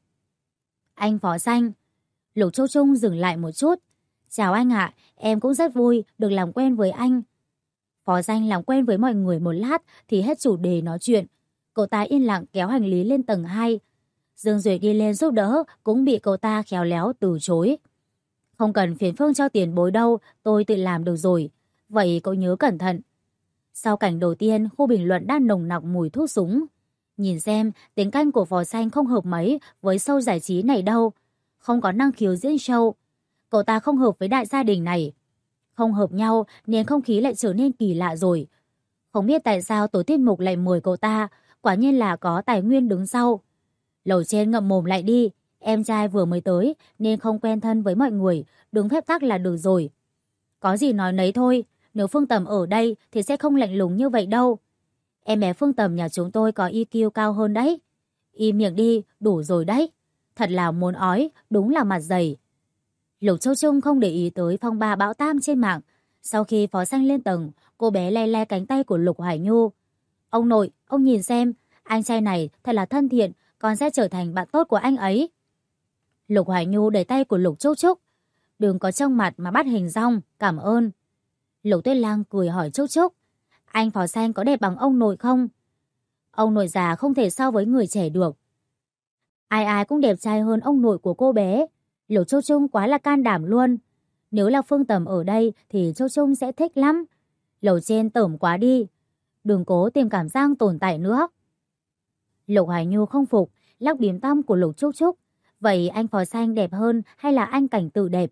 Anh Phó Xanh. Lục Trúc Trung dừng lại một chút. Chào anh ạ, em cũng rất vui được làm quen với anh. Phó Xanh làm quen với mọi người một lát thì hết chủ đề nói chuyện. Cậu ta yên lặng kéo hành lý lên tầng 2. Dương Duệ đi lên giúp đỡ cũng bị cậu ta khéo léo từ chối. Không cần phiền phức cho tiền bối đâu, tôi tự làm được rồi. Vậy cậu nhớ cẩn thận. Sau cảnh đầu tiên, khu bình luận đã nồng nặc mùi thuốc súng. Nhìn xem, tính cách của Phó Xanh không hợp mấy với show giải trí này đâu. Không có năng khiếu diễn show. Cậu ta không hợp với đại gia đình này. Không hợp nhau nên không khí lại trở nên kỳ lạ rồi. Không biết tại sao tổ tiết mục lại mời cậu ta, quả nhiên là có tài nguyên đứng sau. Lầu trên ngậm mồm lại đi, em trai vừa mới tới nên không quen thân với mọi người, đứng phép tắc là được rồi. Có gì nói nấy thôi, nếu Phương Tầm ở đây thì sẽ không lạnh lùng như vậy đâu. Em bé Phương Tầm nhà chúng tôi có EQ cao hơn đấy. Im miệng đi, đủ rồi đấy. Thật là muốn ói, đúng là mặt dày. Lục Châu Trung không để ý tới phong ba bão tam trên mạng. Sau khi Phó Xanh lên tầng, cô bé le le cánh tay của Lục Hoài Nhu. Ông nội, ông nhìn xem, anh trai này thật là thân thiện, con sẽ trở thành bạn tốt của anh ấy. Lục Hoài Nhu đẩy tay của Lục Trúc Trúc. Đừng có trông mặt mà bắt hình dong, cảm ơn. Lục Tuyết Lang cười hỏi Trúc Trúc. Anh Phó Xanh có đẹp bằng ông nội không? Ông nội già không thể so với người trẻ được. Ai ai cũng đẹp trai hơn ông nội của cô bé. Lục Châu Trung quá là can đảm luôn. Nếu là Phương Tầm ở đây thì Châu Trung sẽ thích lắm. Lầu trên tởm quá đi. Đừng cố tìm cảm giác tồn tại nữa. Lục Hoài Nhu không phục, lắc bím tăm của Lục Trúc Trúc. Vậy anh Phó Xanh đẹp hơn hay là anh Cảnh Tự đẹp?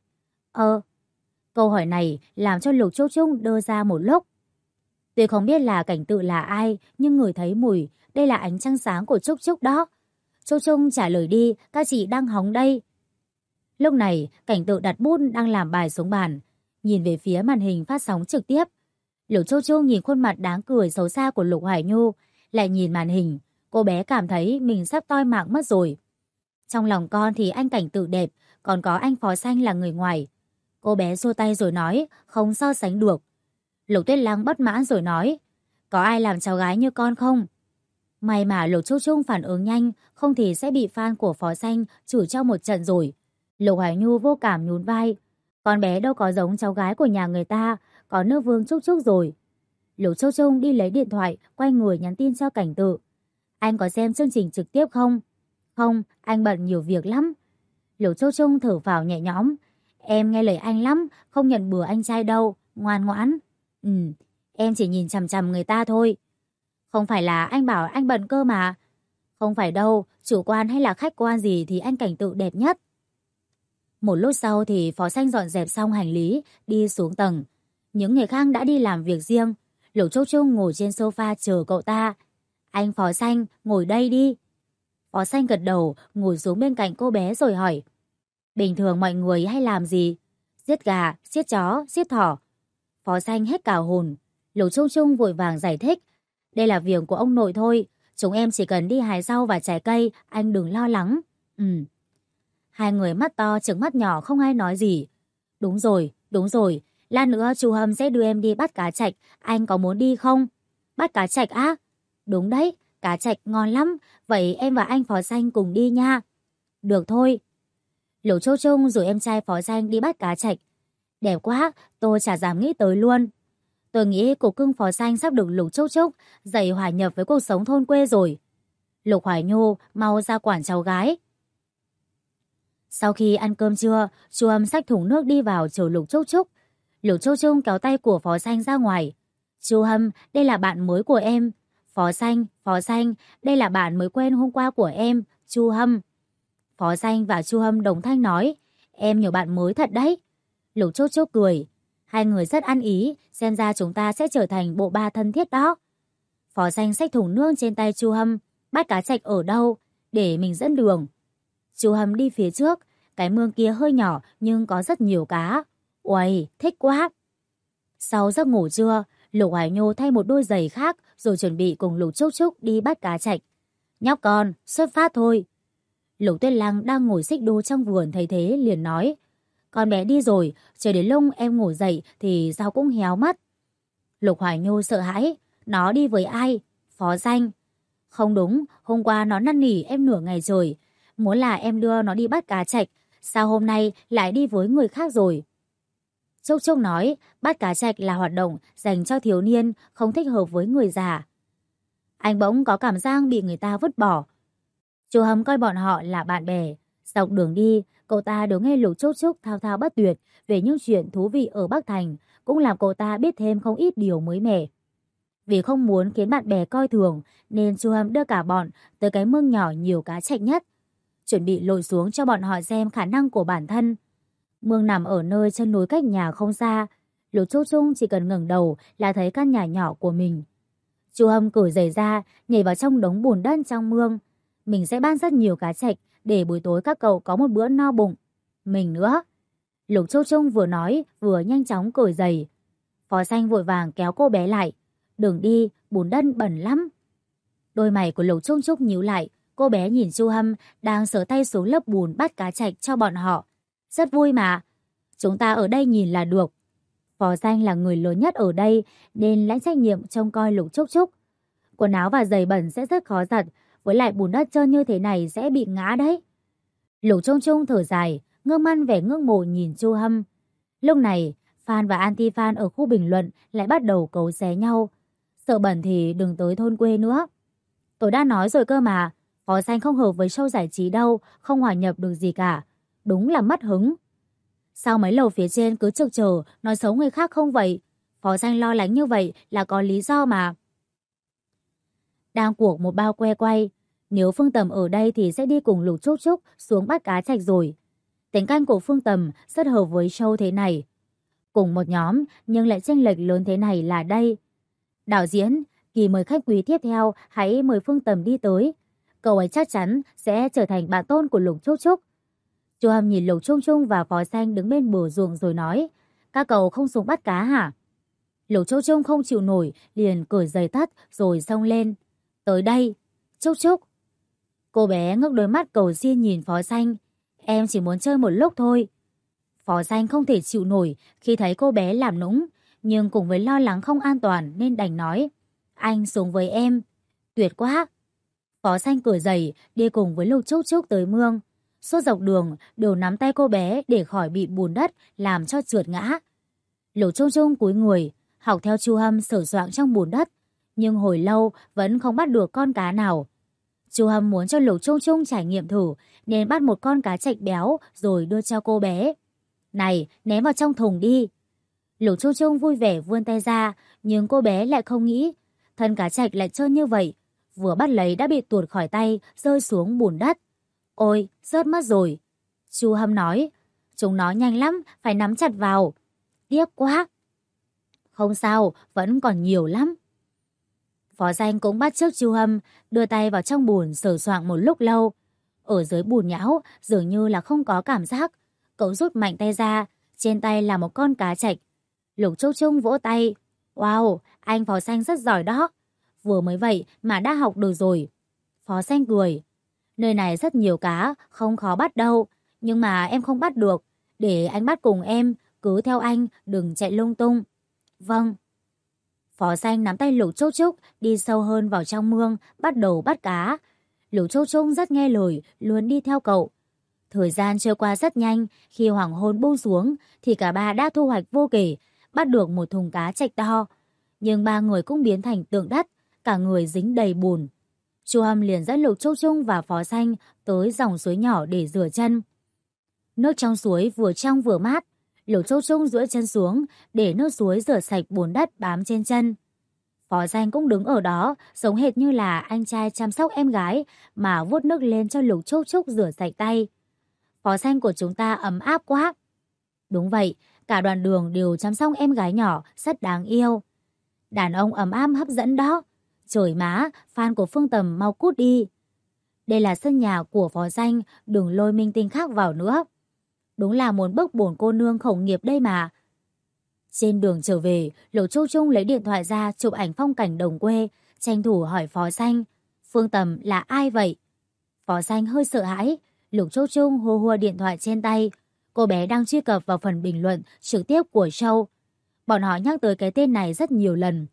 Câu hỏi này làm cho Lục Trúc Trúc đơ ra một lúc. Tuy không biết là Cảnh Tự là ai, nhưng người thấy mùi, đây là ánh trăng sáng của Trúc Trúc đó. Trúc Trúc trả lời đi, các chị đang hóng đây. Lúc này, Cảnh Tự đặt bút đang làm bài xuống bàn, nhìn về phía màn hình phát sóng trực tiếp. Lục Trúc Trúc nhìn khuôn mặt đáng cười xấu xa của Lục Hoài Nhu, lại nhìn màn hình, cô bé cảm thấy mình sắp toi mạng mất rồi. Trong lòng con thì anh Cảnh Tự đẹp, còn có anh Phó Xanh là người ngoài. Cô bé xua tay rồi nói, không so sánh được. Lục Tuyết Lang bất mãn rồi nói, có ai làm cháu gái như con không? May mà Lục Trúc Trúc phản ứng nhanh, không thì sẽ bị fan của Phó Xanh chửi cho một trận rồi. Lục Hoài Nhu vô cảm nhún vai, con bé đâu có giống cháu gái của nhà người ta, có nước vương Trúc Trúc rồi. Lục Trúc Trúc đi lấy điện thoại, quay người nhắn tin cho Cảnh Tự. Anh có xem chương trình trực tiếp không? Không, anh bận nhiều việc lắm. Lục Trúc Trúc thở phào nhẹ nhõm. Em nghe lời anh lắm, không nhận bừa anh trai đâu, ngoan ngoãn. Em chỉ nhìn chằm chằm người ta thôi. Không phải là anh bảo anh bận cơ mà. Không phải đâu, chủ quan hay là khách quan gì thì anh Cảnh Tự đẹp nhất. Một lúc sau thì Phó Xanh dọn dẹp xong hành lý, đi xuống tầng. Những người khác đã đi làm việc riêng. Lục Trúc Trúc ngồi trên sofa chờ cậu ta. Anh Phó Xanh, ngồi đây đi. Phó Xanh gật đầu, ngồi xuống bên cạnh cô bé rồi hỏi. Bình thường mọi người hay làm gì? Giết gà, giết chó, giết thỏ. Phó Xanh hết cả hồn. Lục Trúc Trúc vội vàng giải thích. Đây là việc của ông nội thôi. Chúng em chỉ cần đi hái rau và trái cây, anh đừng lo lắng. Hai người mắt to trừng mắt nhỏ không ai nói gì. Đúng rồi. Lát nữa chú Hâm sẽ đưa em đi bắt cá trạch. Anh có muốn đi không? Bắt cá trạch á? Đúng đấy, cá trạch ngon lắm. Vậy em và anh Phó Xanh cùng đi nha. Được thôi. Lục Châu Trung rồi em trai Phó Xanh đi bắt cá trạch. Đẹp quá, tôi chả dám nghĩ tới luôn. Tôi nghĩ cục cưng Phó Xanh sắp được Lục Trúc Trúc dạy hòa nhập với cuộc sống thôn quê rồi. Lục Hoài Nhu mau ra quản cháu gái. Sau khi ăn cơm trưa, chú Âm xách thùng nước đi vào chờ Lục Trúc Trúc. Lục Trúc Trúc kéo tay của Phó Xanh ra ngoài. Chú Hâm, đây là bạn mới của em. Phó Xanh, đây là bạn mới quen hôm qua của em, Chu Hâm. Phó Xanh và Chu Hâm đồng thanh nói, em nhiều bạn mới thật đấy. Lục Trúc Trúc cười. Hai người rất ăn ý, xem ra chúng ta sẽ trở thành bộ ba thân thiết đó. Phó Xanh xách thùng nước trên tay Chu Hâm, bắt cá trạch ở đâu, để mình dẫn đường. Chu Hâm đi phía trước, cái mương kia hơi nhỏ nhưng có rất nhiều cá. Uầy, thích quá. Sau giấc ngủ trưa, Lục Hoài Nhu thay một đôi giày khác rồi chuẩn bị cùng Lục Trúc Trúc đi bắt cá trạch. Nhóc con, xuất phát thôi. Lục Tuyết Lang đang ngồi xích đu trong vườn thấy thế liền nói. Con bé đi rồi, chờ đến lúc em ngủ dậy thì rau cũng héo mất. Lục Hoài Nhu sợ hãi, nó đi với ai? Phó Xanh. Không đúng, hôm qua nó năn nỉ em nửa ngày rồi. Muốn là em đưa nó đi bắt cá trạch, sao hôm nay lại đi với người khác rồi? Trúc Trúc nói, bắt cá trạch là hoạt động dành cho thiếu niên, không thích hợp với người già. Anh bỗng có cảm giác bị người ta vứt bỏ. Chú Hâm coi bọn họ là bạn bè, Dọc đường đi, cậu ta đều nghe Lục Trúc Trúc thao thao bất tuyệt về những chuyện thú vị ở Bắc Thành, cũng làm cậu ta biết thêm không ít điều mới mẻ. Vì không muốn khiến bạn bè coi thường, nên Chu Hâm đưa cả bọn tới cái mương nhỏ nhiều cá trạch nhất, chuẩn bị lội xuống cho bọn họ xem khả năng của bản thân. Mương nằm ở nơi chân núi cách nhà không xa, Lục Trúc Trúc chỉ cần ngẩng đầu là thấy căn nhà nhỏ của mình. Chu Hâm cởi giày ra, nhảy vào trong đống bùn đất trong mương. Mình sẽ ban rất nhiều cá trạch để buổi tối các cậu có một bữa no bụng. Mình nữa. Lục Trúc Trúc vừa nói vừa nhanh chóng cởi giày. Phó Xanh vội vàng kéo cô bé lại. Đừng đi, bùn đất bẩn lắm. Đôi mày của Lục Trúc Trúc nhíu lại. Cô bé nhìn Chu Hâm đang sờ tay xuống lớp bùn bắt cá trạch cho bọn họ. Rất vui mà. Chúng ta ở đây nhìn là được. Phó Xanh là người lớn nhất ở đây nên lãnh trách nhiệm trông coi Lục Trúc Trúc. Quần áo và giày bẩn sẽ rất khó giặt, với lại bùn đất trơn như thế này sẽ bị ngã đấy. Lục Trung Trung thở dài, ngơ man vẻ ngưỡng mộ nhìn Chu Hâm. Lúc này, fan và anti-fan ở khu bình luận lại bắt đầu cấu xé nhau. Sợ bẩn thì đừng tới thôn quê nữa. Tôi đã nói rồi cơ mà, Phó Xanh không hợp với show giải trí đâu, không hòa nhập được gì cả. Đúng là mất hứng. Sao mấy lầu phía trên cứ trực chờ nói xấu người khác không vậy? Phó Xanh lo lắng như vậy là có lý do mà. Đang cuộc một bao que quay. Nếu Phương Tầm ở đây thì sẽ đi cùng Lục Trúc Trúc xuống bắt cá trạch rồi. Tính cách của Phương Tầm rất hợp với show thế này. Cùng một nhóm nhưng lại chênh lệch lớn thế này là đây. Đạo diễn, Kỳ mời khách quý tiếp theo hãy mời Phương Tầm đi tới. Cậu ấy chắc chắn sẽ trở thành bạn tôn của Lục Trúc Trúc. Chu Hâm nhìn Lục Trung Trung và Phó Xanh đứng bên bờ ruộng rồi nói. Các cậu không xuống bắt cá hả? Lục Trung Trung không chịu nổi liền cởi giày tất rồi xông lên. Tới đây, Trúc Trúc. Cô bé ngước đôi mắt cầu xin nhìn Phó Xanh. Em chỉ muốn chơi một lúc thôi. Phó Xanh không thể chịu nổi khi thấy cô bé làm nũng, nhưng cùng với lo lắng không an toàn nên đành nói. Anh xuống với em. Tuyệt quá. Phó Xanh cởi giày đi cùng với Lục Trúc Trúc tới mương. Suốt dọc đường đều nắm tay cô bé để khỏi bị bùn đất làm cho trượt ngã. Lục Trung Trung cúi người, học theo Chu Hâm sờ soạng trong bùn đất, nhưng hồi lâu vẫn không bắt được con cá nào. Chu Hâm muốn cho Lục Trung Trung trải nghiệm thử nên bắt một con cá trạch béo rồi đưa cho cô bé. Này, ném vào trong thùng đi. Lục Trung Trung vui vẻ vươn tay ra, nhưng cô bé lại không nghĩ. Thân cá trạch lại trơn như vậy, vừa bắt lấy đã bị tuột khỏi tay, rơi xuống bùn đất. Ôi, rớt mất rồi. Chu Hâm nói, chúng nó nhanh lắm, phải nắm chặt vào. Tiếc quá. Không sao, vẫn còn nhiều lắm. Phó Danh cũng bắt chước Chu Hâm, đưa tay vào trong bùn sờ soạng một lúc lâu. Ở dưới bùn nhão, dường như là không có cảm giác. Cậu rút mạnh tay ra, trên tay là một con cá trạch. Lục Trúc Trung vỗ tay. Wow, anh Phó Danh rất giỏi đó. Vừa mới vậy mà đã học được rồi. Phó Danh cười. Nơi này rất nhiều cá, không khó bắt đâu. Nhưng mà em không bắt được. Để anh bắt cùng em, cứ theo anh, đừng chạy lung tung. Vâng. Phó Xanh nắm tay Lục Trúc Trúc đi sâu hơn vào trong mương, bắt đầu bắt cá. Lục Trúc Trúc rất nghe lời, luôn đi theo cậu. Thời gian trôi qua rất nhanh, khi hoàng hôn buông xuống thì cả ba đã thu hoạch vô kể, bắt được một thùng cá trạch to. Nhưng ba người cũng biến thành tượng đất, cả người dính đầy bùn. Chu Hâm liền dẫn Lục Trúc Trúc và Phó Xanh tới dòng suối nhỏ để rửa chân. Nước trong suối vừa trong vừa mát. Lục Trúc Trúc duỗi chân xuống để nước suối rửa sạch bùn đất bám trên chân. Phó Danh cũng đứng ở đó, giống hệt như là anh trai chăm sóc em gái mà vuốt nước lên cho Lục Trúc Trúc rửa sạch tay. Phó Danh của chúng ta ấm áp quá. Đúng vậy, cả đoàn đường đều chăm sóc em gái nhỏ, rất đáng yêu. Đàn ông ấm áp hấp dẫn đó. Trời má, fan của Phương Tầm mau cút đi. Đây là sân nhà của Phó Danh, đừng lôi minh tinh khác vào nữa. Đúng là muốn bức bổn cô nương khẩu nghiệp đây mà. Trên đường trở về, Lục Trúc Trung lấy điện thoại ra chụp ảnh phong cảnh đồng quê, tranh thủ hỏi Phó Xanh, Phương Tầm là ai vậy? Phó Xanh hơi sợ hãi, Lục Trúc Trung hùa hùa điện thoại trên tay. Cô bé đang truy cập vào phần bình luận trực tiếp của show. Bọn họ nhắc tới cái tên này rất nhiều lần.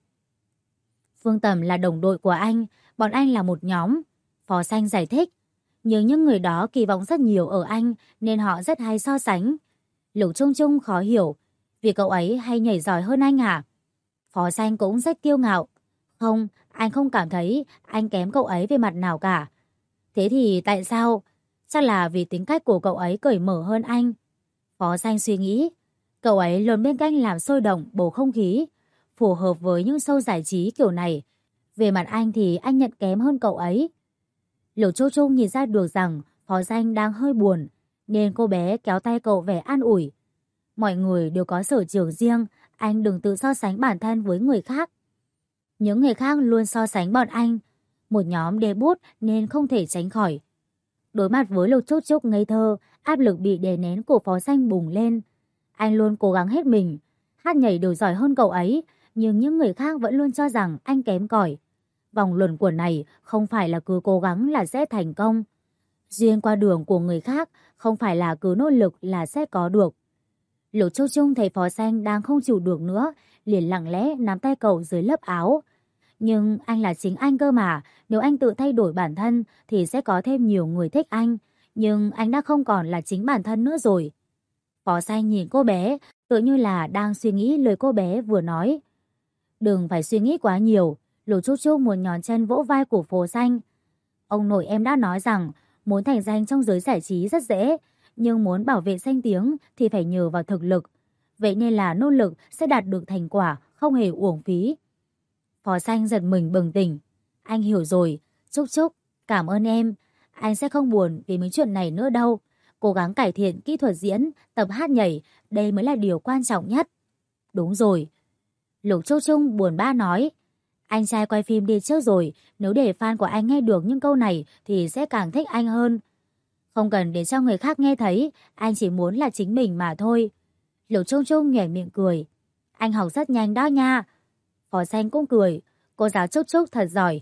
Phương Tầm là đồng đội của anh, bọn anh là một nhóm. Phó Xanh giải thích. Nhưng những người đó kỳ vọng rất nhiều ở anh nên họ rất hay so sánh. Lục Trung Trung khó hiểu. Vì cậu ấy hay nhảy giỏi hơn anh à? Phó Xanh cũng rất kiêu ngạo. Không, anh không cảm thấy anh kém cậu ấy về mặt nào cả. Thế thì tại sao? Chắc là vì tính cách của cậu ấy cởi mở hơn anh. Phó Danh suy nghĩ. Cậu ấy luôn bên cạnh làm sôi động bầu không khí, phù hợp với những show giải trí kiểu này. Về mặt anh thì anh nhận kém hơn cậu ấy. Lục Châu Trung nhìn ra được rằng Phó Danh đang hơi buồn, nên cô bé kéo tay cậu vẻ an ủi. Mọi người đều có sở trường riêng, anh đừng tự so sánh bản thân với người khác. Những người khác luôn so sánh bọn anh, một nhóm debut nên không thể tránh khỏi. Đối mặt với Lục Trúc Trúc ngây thơ, áp lực bị đè nén của Phó Danh bùng lên. Anh luôn cố gắng hết mình, hát nhảy đều giỏi hơn cậu ấy, nhưng những người khác vẫn luôn cho rằng anh kém cỏi. Vòng luẩn quẩn này không phải là cứ cố gắng là sẽ thành công. Duyên qua đường của người khác không phải là cứ nỗ lực là sẽ có được. Lục Châu Trung thấy Phó Danh đang không chịu được nữa, liền lặng lẽ nắm tay cậu dưới lớp áo. Nhưng anh là chính anh cơ mà, nếu anh tự thay đổi bản thân thì sẽ có thêm nhiều người thích anh. Nhưng anh đã không còn là chính bản thân nữa rồi. Phó Danh nhìn cô bé, tự như là đang suy nghĩ lời cô bé vừa nói. Đừng phải suy nghĩ quá nhiều. Lục Trúc Trúc muốn nhón chân vỗ vai của Phó Danh. Ông nội em đã nói rằng muốn thành danh trong giới giải trí rất dễ, nhưng muốn bảo vệ danh tiếng thì phải nhờ vào thực lực. Vậy nên là nỗ lực sẽ đạt được thành quả, không hề uổng phí. Phó Danh giật mình bừng tỉnh. Anh hiểu rồi. Trúc Trúc, cảm ơn em. Anh sẽ không buồn vì mấy chuyện này nữa đâu. Cố gắng cải thiện kỹ thuật diễn, tập hát nhảy, đây mới là điều quan trọng nhất. Đúng rồi. Lục Châu Trung buồn bã nói. Anh trai quay phim đi trước rồi, nếu để fan của anh nghe được những câu này thì sẽ càng thích anh hơn. Không cần để cho người khác nghe thấy, anh chỉ muốn là chính mình mà thôi. Lục Trung Trung nhoẻn miệng cười. Anh học rất nhanh đó nha. Phó Danh cũng cười. Cô giáo Trúc Trúc thật giỏi.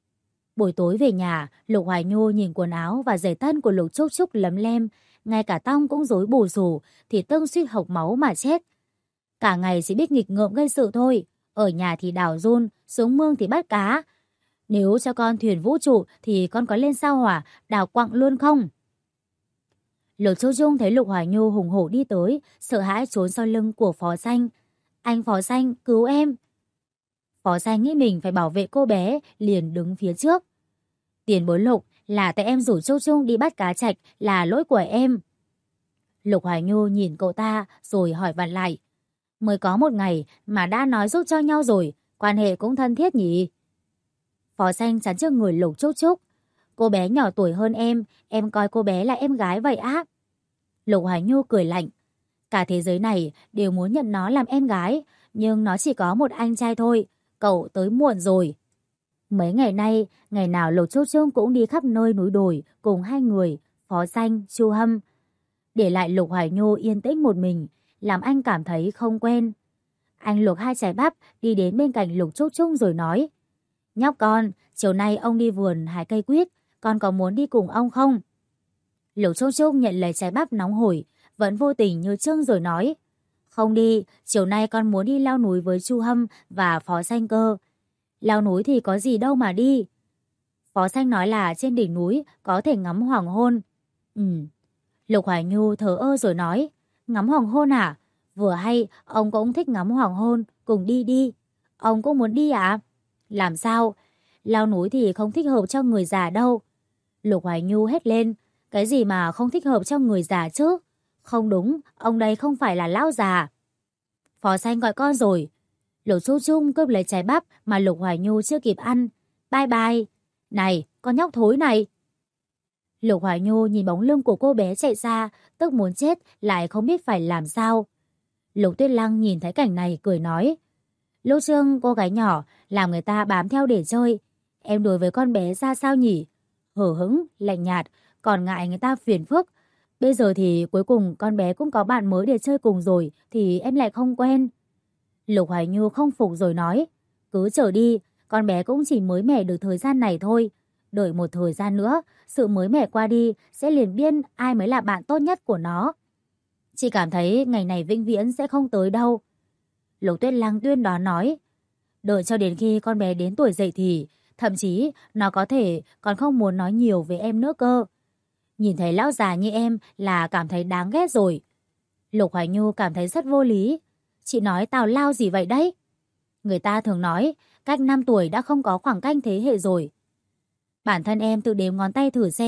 Buổi tối về nhà, Lục Hoài Nhu nhìn quần áo và giày thân của Lục Trúc Trúc lấm lem, ngay cả tông cũng rối bù xù, thì Tưng suýt hộc máu mà chết. Cả ngày chỉ biết nghịch ngợm gây sự thôi, ở nhà thì đào giun, xuống mương thì bắt cá. Nếu cho con thuyền vũ trụ thì con có lên sao hỏa, đào quặng luôn không? Lục Châu Trung thấy Lục Hoài Nhu hùng hổ đi tới, sợ hãi trốn sau lưng của Phó Danh. Anh Phó Danh, cứu em! Phó Danh nghĩ mình phải bảo vệ cô bé, liền đứng phía trước. Tiền bối Lục, là tại em rủ Châu Trung đi bắt cá trạch, là lỗi của em. Lục Hoài Nhu nhìn cậu ta rồi hỏi vặn lại. Mới có một ngày mà đã nói giúp cho nhau rồi, quan hệ cũng thân thiết nhỉ? Phó Danh chắn trước người Lục Trúc Trúc. Cô bé nhỏ tuổi hơn em coi cô bé là em gái vậy á? Lục Hoài Nhu cười lạnh. Cả thế giới này đều muốn nhận nó làm em gái, nhưng nó chỉ có một anh trai thôi, cậu tới muộn rồi. Mấy ngày nay, ngày nào Lục Trúc Trúc cũng đi khắp nơi núi đồi cùng hai người, Phó Danh, Chu Hâm. Để lại Lục Hoài Nhu yên tĩnh một mình, làm anh cảm thấy không quen. Anh luộc hai trái bắp, đi đến bên cạnh Lục Trúc Trúc rồi nói. Nhóc con, chiều nay ông đi vườn hái cây quýt, con có muốn đi cùng ông không? Lục Trúc Trúc nhận lấy trái bắp nóng hổi, vẫn vô tình như trương rồi nói. Không đi, chiều nay con muốn đi leo núi với Chu Hâm và Phó Danh cơ. Leo núi thì có gì đâu mà đi. Phó Danh nói là trên đỉnh núi có thể ngắm hoàng hôn. Lục Hoài Nhu thờ ơ rồi nói. Ngắm hoàng hôn à? Vừa hay, ông cũng thích ngắm hoàng hôn, cùng đi đi. Ông cũng muốn đi à? Làm sao? Leo núi thì không thích hợp cho người già đâu. Lục Hoài Nhu hét lên. Cái gì mà không thích hợp cho người già chứ? Không đúng, ông đây không phải là lão già. Phó Danh gọi con rồi. Lục Trúc Trúc cướp lấy trái bắp mà Lục Hoài Nhu chưa kịp ăn. Bye bye. Này, con nhóc thối này. Lục Hoài Nhu nhìn bóng lưng của cô bé chạy xa, tức muốn chết, lại không biết phải làm sao. Lục Tuyết Lăng nhìn thấy cảnh này cười nói. Lúc trước cô gái nhỏ làm người ta bám theo để chơi. Em đối với con bé ra sao nhỉ? Hở hững, lạnh nhạt, còn ngại người ta phiền phức. Bây giờ thì cuối cùng con bé cũng có bạn mới để chơi cùng rồi, thì em lại không quen. Lục Hoài Nhu không phục rồi nói. Cứ chờ đi, con bé cũng chỉ mới mẻ được thời gian này thôi. Đợi một thời gian nữa, sự mới mẻ qua đi sẽ liền biết ai mới là bạn tốt nhất của nó. Chị cảm thấy ngày này vĩnh viễn sẽ không tới đâu. Lục Tuyết Lăng tuyên đoán nói. Đợi cho đến khi con bé đến tuổi dậy thì, thậm chí nó có thể còn không muốn nói nhiều với em nữa cơ. Nhìn thấy lão già như em là cảm thấy đáng ghét rồi. Lục Hoài Nhu cảm thấy rất vô lý. Chị nói tào lao gì vậy đấy? Người ta thường nói cách 5 tuổi đã không có khoảng cách thế hệ rồi. Bản thân em tự đếm ngón tay thử xem.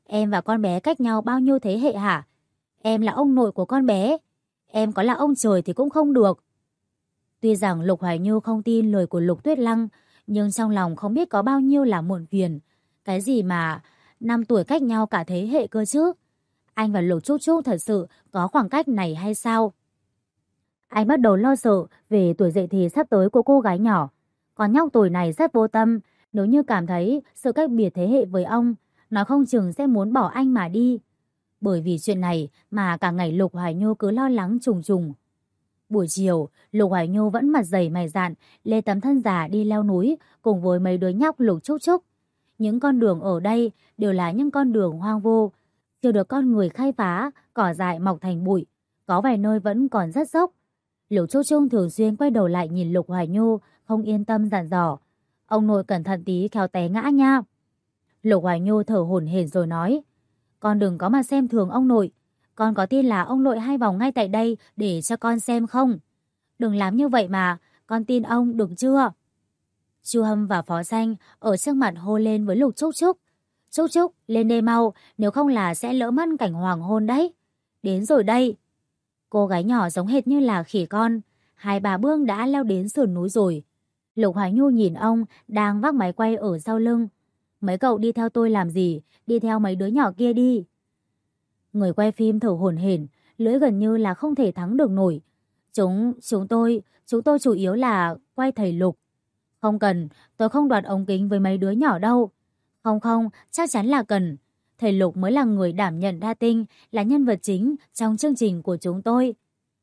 Em và con bé cách nhau bao nhiêu thế hệ hả? Em là ông nội của con bé. Em có là ông trời thì cũng không được. Tuy rằng Lục Hoài Nhu không tin lời của Lục Tuyết Lăng, nhưng trong lòng không biết có bao nhiêu là muộn phiền. Cái gì mà 5 tuổi cách nhau cả thế hệ cơ chứ? Anh và Lục Trúc Trúc thật sự có khoảng cách này hay sao? Anh bắt đầu lo sợ về tuổi dậy thì sắp tới của cô gái nhỏ. Con nhóc tuổi này rất vô tâm, nếu như cảm thấy sự cách biệt thế hệ với ông, nó không chừng sẽ muốn bỏ anh mà đi. Bởi vì chuyện này mà cả ngày Lục Hoài Nhu cứ lo lắng trùng trùng. Buổi chiều, Lục Hoài Nhu vẫn mặt dày mày dạn, lê tấm thân già đi leo núi cùng với mấy đứa nhóc Lục Trúc Trúc. Những con đường ở đây đều là những con đường hoang vu, chưa được con người khai phá, cỏ dại mọc thành bụi, có vài nơi vẫn còn rất dốc. Lục Trúc Trúc thường xuyên quay đầu lại nhìn Lục Hoài Nhu, không yên tâm dặn dò. Ông nội cẩn thận tí khéo té ngã nha. Lục Hoài Nhu thở hổn hển rồi nói. Con đừng có mà xem thường ông nội. Con có tin là ông nội hay vào ngay tại đây để cho con xem không? Đừng làm như vậy mà, con tin ông được chưa? Chu Hâm và Phó Xanh ở trước mặt hô lên với Lục Trúc Trúc. Trúc Trúc, lên đây mau, nếu không là sẽ lỡ mất cảnh hoàng hôn đấy. Đến rồi đây. Cô gái nhỏ giống hệt như là khỉ con. 2-3 bước đã leo đến sườn núi rồi. Lục Hoài Nhu nhìn ông đang vác máy quay ở sau lưng. Mấy cậu đi theo tôi làm gì? Đi theo mấy đứa nhỏ kia đi. Người quay phim thở hổn hển, lưỡi gần như là không thể thắng được nổi. Chúng tôi chủ yếu là quay thầy Lục. Không cần, tôi không đoạt ống kính với mấy đứa nhỏ đâu. Không không, chắc chắn là cần. Thầy Lục mới là người đảm nhận đa tinh, là nhân vật chính trong chương trình của chúng tôi.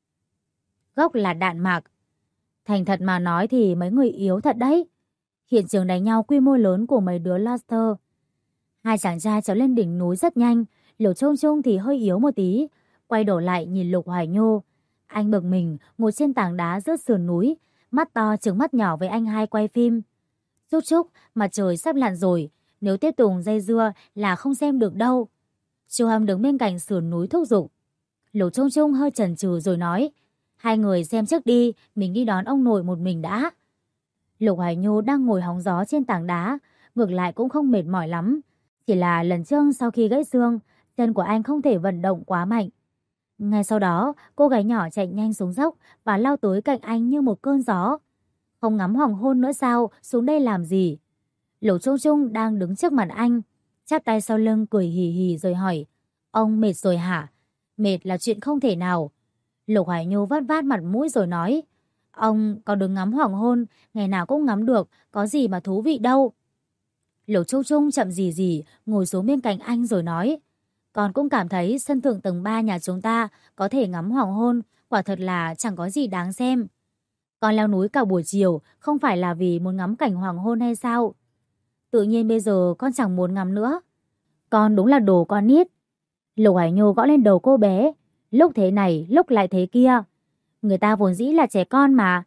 Gốc là đạn mạc. Thành thật mà nói thì mấy người yếu thật đấy. Hiện trường đánh nhau quy mô lớn của mấy đứa Lobster. Hai chàng trai trèo lên đỉnh núi rất nhanh, Lục Trung Trung thì hơi yếu một tí. Quay đổ lại nhìn Lục Hoài Nhu. Anh bực mình ngồi trên tảng đá giữa sườn núi, mắt to trừng mắt nhỏ với anh hai quay phim. Trúc Trúc, mặt trời sắp lặn rồi, nếu tiếp tục dây dưa là không xem được đâu. Chu Hâm đứng bên cạnh sườn núi thúc giục. Lục Trung Trung hơi chần chừ rồi nói. Hai người xem trước đi, mình đi đón ông nội một mình đã. Lục Hoài Nhu đang ngồi hóng gió trên tảng đá, ngược lại cũng không mệt mỏi lắm. Chỉ là lần trước sau khi gãy xương, chân của anh không thể vận động quá mạnh. Ngay sau đó, cô gái nhỏ chạy nhanh xuống dốc và lao tới cạnh anh như một cơn gió. Không ngắm hoàng hôn nữa sao, xuống đây làm gì? Lục Trung Trung đang đứng trước mặt anh, chắp tay sau lưng cười hì hì rồi hỏi. Ông mệt rồi hả? Mệt là chuyện không thể nào. Lục Hoài Nhu vắt vát mặt mũi rồi nói. Ông có đứng ngắm hoàng hôn, ngày nào cũng ngắm được, có gì mà thú vị đâu. Lục Trung Trung chậm gì gì ngồi xuống bên cạnh anh rồi nói. Con cũng cảm thấy sân thượng tầng 3 nhà chúng ta có thể ngắm hoàng hôn, quả thật là chẳng có gì đáng xem. Con leo núi cả buổi chiều không phải là vì muốn ngắm cảnh hoàng hôn hay sao? Tự nhiên bây giờ con chẳng muốn ngắm nữa. Con đúng là đồ con nít. Lục Hải Nhu gõ lên đầu cô bé. Lúc thế này, lúc lại thế kia. Người ta vốn dĩ là trẻ con mà.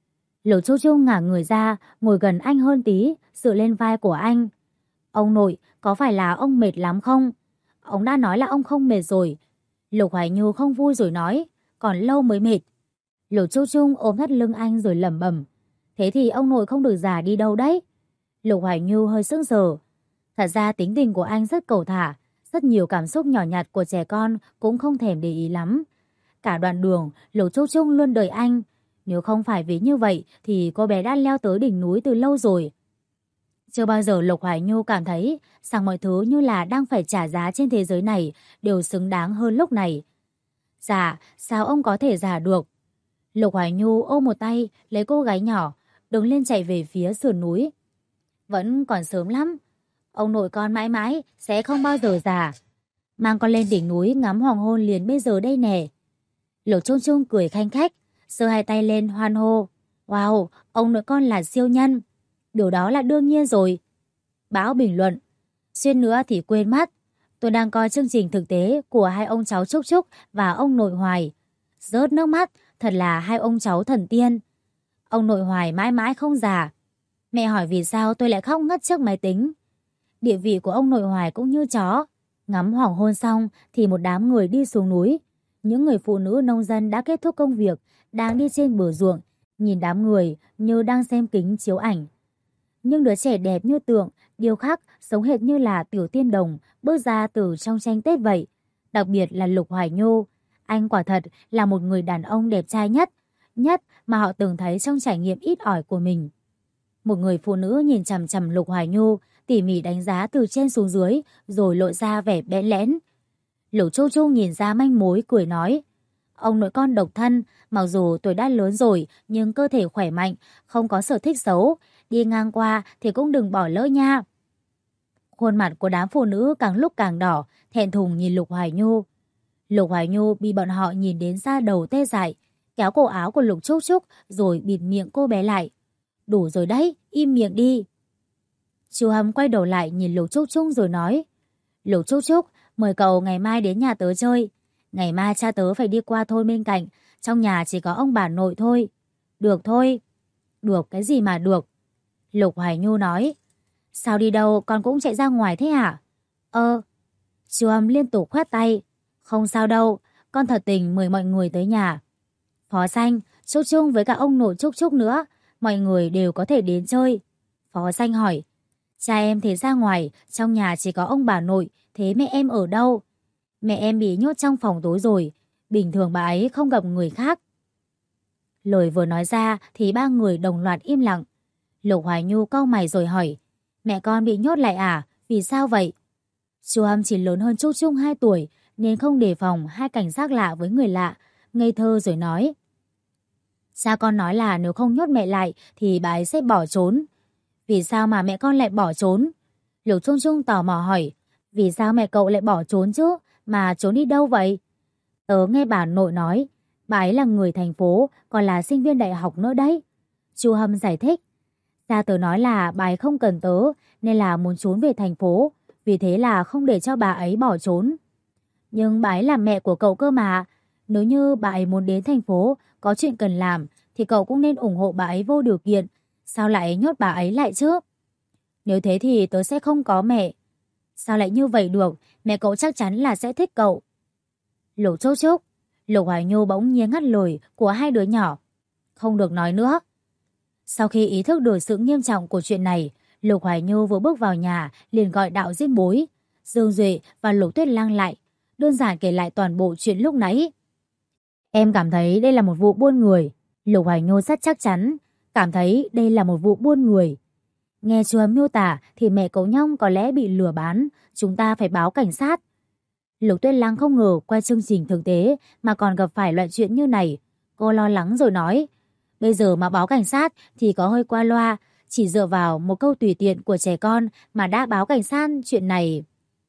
Lục Châu Châu ngả người ra, ngồi gần anh hơn tí, dựa lên vai của anh. Ông nội, có phải là ông mệt lắm không? Ông đã nói là ông không mệt rồi. Lục Hoài Nhu không vui rồi nói, còn lâu mới mệt. Lục Châu Châu ôm thắt lưng anh rồi lẩm bẩm. Thế thì ông nội không được già đi đâu đấy. Lục Hoài Nhu hơi sững sờ. Thật ra tính tình của anh rất cẩu thả, rất nhiều cảm xúc nhỏ nhặt của trẻ con cũng không thèm để ý lắm. Cả đoạn đường, Lục Châu Châu luôn đợi anh. Nếu không phải vì như vậy thì cô bé đã leo tới đỉnh núi từ lâu rồi. Chưa bao giờ Lục Hoài Nhu cảm thấy rằng mọi thứ như là đang phải trả giá trên thế giới này đều xứng đáng hơn lúc này. Dạ, sao ông có thể giả được? Lục Hoài Nhu ôm một tay lấy cô gái nhỏ, đứng lên chạy về phía sườn núi. Vẫn còn sớm lắm. Ông nội con mãi mãi sẽ không bao giờ già. Mang con lên đỉnh núi ngắm hoàng hôn liền bây giờ đây nè. Lục Trung Trung cười khanh khách, giơ hai tay lên hoan hô. Wow, ông nội con là siêu nhân. Điều đó là đương nhiên rồi. Bão bình luận. Xuyên nữa thì quên mất. Tôi đang coi chương trình thực tế của hai ông cháu Trúc Trúc và ông nội Hoài. Rớt nước mắt, thật là hai ông cháu thần tiên. Ông nội Hoài mãi mãi không già. Mẹ hỏi vì sao tôi lại khóc ngất trước máy tính. Địa vị của ông nội Hoài cũng như chó. Ngắm hoàng hôn xong thì một đám người đi xuống núi. Những người phụ nữ nông dân đã kết thúc công việc, đang đi trên bờ ruộng, nhìn đám người như đang xem kính chiếu ảnh. Nhưng đứa trẻ đẹp như tượng, điêu khắc, giống hệt như là Tiểu Tiên Đồng bước ra từ trong tranh Tết vậy. Đặc biệt là Lục Hoài Nhu. Anh quả thật là một người đàn ông đẹp trai nhất mà họ từng thấy trong trải nghiệm ít ỏi của mình. Một người phụ nữ nhìn chằm chằm Lục Hoài Nhu, tỉ mỉ đánh giá từ trên xuống dưới, rồi lộ ra vẻ bẽn lẽn. Lục Châu Châu nhìn ra manh mối, cười nói: ông nội con độc thân, mặc dù tuổi đã lớn rồi nhưng cơ thể khỏe mạnh, không có sở thích xấu, đi ngang qua thì cũng đừng bỏ lỡ nha. Khuôn mặt của đám phụ nữ càng lúc càng đỏ, thẹn thùng nhìn Lục Hoài Nhu. Lục Hoài Nhu bị bọn họ nhìn đến da đầu tê dại, kéo cổ áo của Lục Trúc Trúc rồi bịt miệng cô bé lại. Đủ rồi đấy, im miệng đi. Chu Hâm quay đầu lại nhìn Lục Trúc Trúc rồi nói: Lục Trúc Trúc, mời cậu ngày mai đến nhà tớ chơi. Ngày mai cha tớ phải đi qua thôn bên cạnh, trong nhà chỉ có ông bà nội thôi. Được thôi. Được cái gì mà được? Lục Hoài Nhu nói. Sao đi đâu con cũng chạy ra ngoài thế hả? Chu Hâm liên tục khoát tay. Không sao đâu, con thật tình mời mọi người tới nhà. Phó Xanh, Trúc Trung với cả ông nội Trúc Trúc nữa, mọi người đều có thể đến chơi. Phó Xanh hỏi: cha em thì ra ngoài, trong nhà chỉ có ông bà nội, thế mẹ em ở đâu? Mẹ em bị nhốt trong phòng tối rồi, bình thường bà ấy không gặp người khác. Lời vừa nói ra thì ba người đồng loạt im lặng. Lục Hoài Nhu cau mày rồi hỏi: mẹ con bị nhốt lại à? Vì sao vậy? Chu Hâm chỉ lớn hơn Trúc Trung 2 tuổi nên không đề phòng hai cảnh giác lạ với người lạ, ngây thơ rồi nói: cha con nói là nếu không nhốt mẹ lại thì bà ấy sẽ bỏ trốn. Vì sao mà mẹ con lại bỏ trốn? Lục Trung Trung tò mò hỏi: vì sao mẹ cậu lại bỏ trốn chứ? Mà trốn đi đâu vậy? Tớ nghe bà nội nói, bà ấy là người thành phố, còn là sinh viên đại học nữa đấy. Chu Hâm giải thích. Cha tớ nói là bà ấy không cần tớ, nên là muốn trốn về thành phố, vì thế là không để cho bà ấy bỏ trốn. Nhưng bà ấy là mẹ của cậu cơ mà. Nếu như bà ấy muốn đến thành phố, có chuyện cần làm, thì cậu cũng nên ủng hộ bà ấy vô điều kiện. Sao lại nhốt bà ấy lại chứ? Nếu thế thì tớ sẽ không có mẹ. Sao lại như vậy được? Mẹ cậu chắc chắn là sẽ thích cậu. Lục Trúc Trúc. Lục Hoài Nhu bỗng nhiên ngắt lời của hai đứa nhỏ. Không được nói nữa. Sau khi ý thức được sự nghiêm trọng của chuyện này, Lục Hoài Nhu vừa bước vào nhà liền gọi đạo diễn bối, Dương Duệ và Lục Tuyết Lang lại, đơn giản kể lại toàn bộ chuyện lúc nãy. Em cảm thấy đây là một vụ buôn người. Lục Hoài Nhu rất chắc chắn, cảm thấy đây là một vụ buôn người. Nghe chú Hâm miêu tả thì mẹ cậu Nhong có lẽ bị lừa bán, chúng ta phải báo cảnh sát. Lục Tuyết Lang không ngờ qua chương trình thực tế mà còn gặp phải loại chuyện như này. Cô lo lắng rồi nói: bây giờ mà báo cảnh sát thì có hơi qua loa, chỉ dựa vào một câu tùy tiện của trẻ con mà đã báo cảnh sát chuyện này.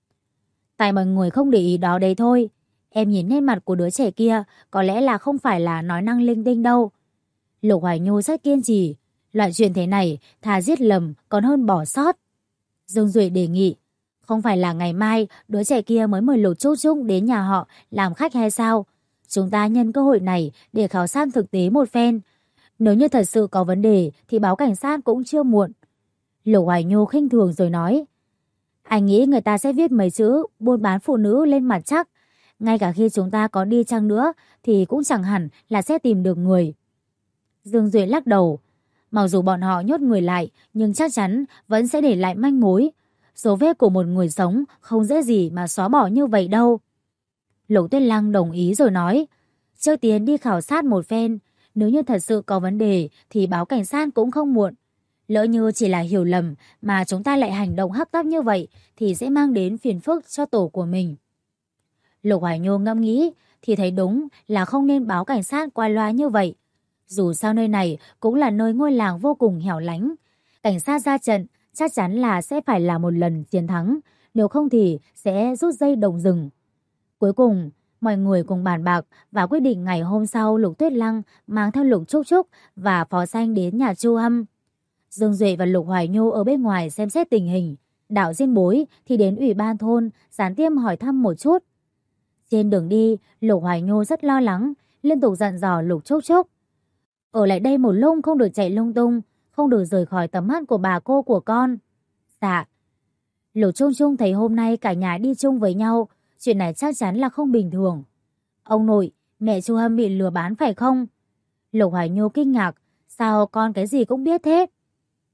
Tại mọi người không để ý đó đấy thôi. Em nhìn nét mặt của đứa trẻ kia, có lẽ là không phải là nói năng linh tinh đâu. Lục Hoài Nhu rất kiên trì. Loại chuyện thế này, thà giết lầm còn hơn bỏ sót. Dương Duệ đề nghị: không phải là ngày mai đứa trẻ kia mới mời Lục Trúc Trúc đến nhà họ làm khách hay sao? Chúng ta nhân cơ hội này để khảo sát thực tế một phen. Nếu như thật sự có vấn đề thì báo cảnh sát cũng chưa muộn. Lục Hoài Nhu khinh thường rồi nói: anh nghĩ người ta sẽ viết mấy chữ buôn bán phụ nữ lên mặt chắc. Ngay cả khi chúng ta có đi chăng nữa thì cũng chẳng hẳn là sẽ tìm được người. Dương Duệ lắc đầu. Mặc dù bọn họ nhốt người lại, nhưng chắc chắn vẫn sẽ để lại manh mối. Dấu vết của một người sống không dễ gì mà xóa bỏ như vậy đâu. Lục Tuyết Lang đồng ý rồi nói: trước tiên đi khảo sát một phen. Nếu như thật sự có vấn đề thì báo cảnh sát cũng không muộn. Lỡ như chỉ là hiểu lầm mà chúng ta lại hành động hấp tấp như vậy thì sẽ mang đến phiền phức cho tổ của mình. Lục Hoài Nhu ngẫm nghĩ thì thấy đúng là không nên báo cảnh sát qua loa như vậy. Dù sao nơi này cũng là nơi ngôi làng vô cùng hẻo lánh. Cảnh sát ra trận chắc chắn là sẽ phải là một lần chiến thắng, nếu không thì sẽ rút dây động rừng. Cuối cùng, mọi người cùng bàn bạc và quyết định ngày hôm sau Lục Tuyết Lang mang theo Lục Trúc Trúc và Phó Xanh đến nhà Chu Hâm. Dương Duệ và Lục Hoài Nhu ở bên ngoài xem xét tình hình. Đạo Diên Bối thì đến ủy ban thôn gián tiếp hỏi thăm một chút. Trên đường đi, Lục Hoài Nhu rất lo lắng, liên tục dặn dò Lục Trúc Trúc: ở lại đây một lúc, không được chạy lung tung, không được rời khỏi tầm mắt của bà cô của con. Dạ. Lục Trung Trung thấy hôm nay cả nhà đi chung với nhau, chuyện này chắc chắn là không bình thường. Ông nội, mẹ Chu Hâm bị lừa bán phải không? Lục Hoài Nhu kinh ngạc, sao con cái gì cũng biết thế?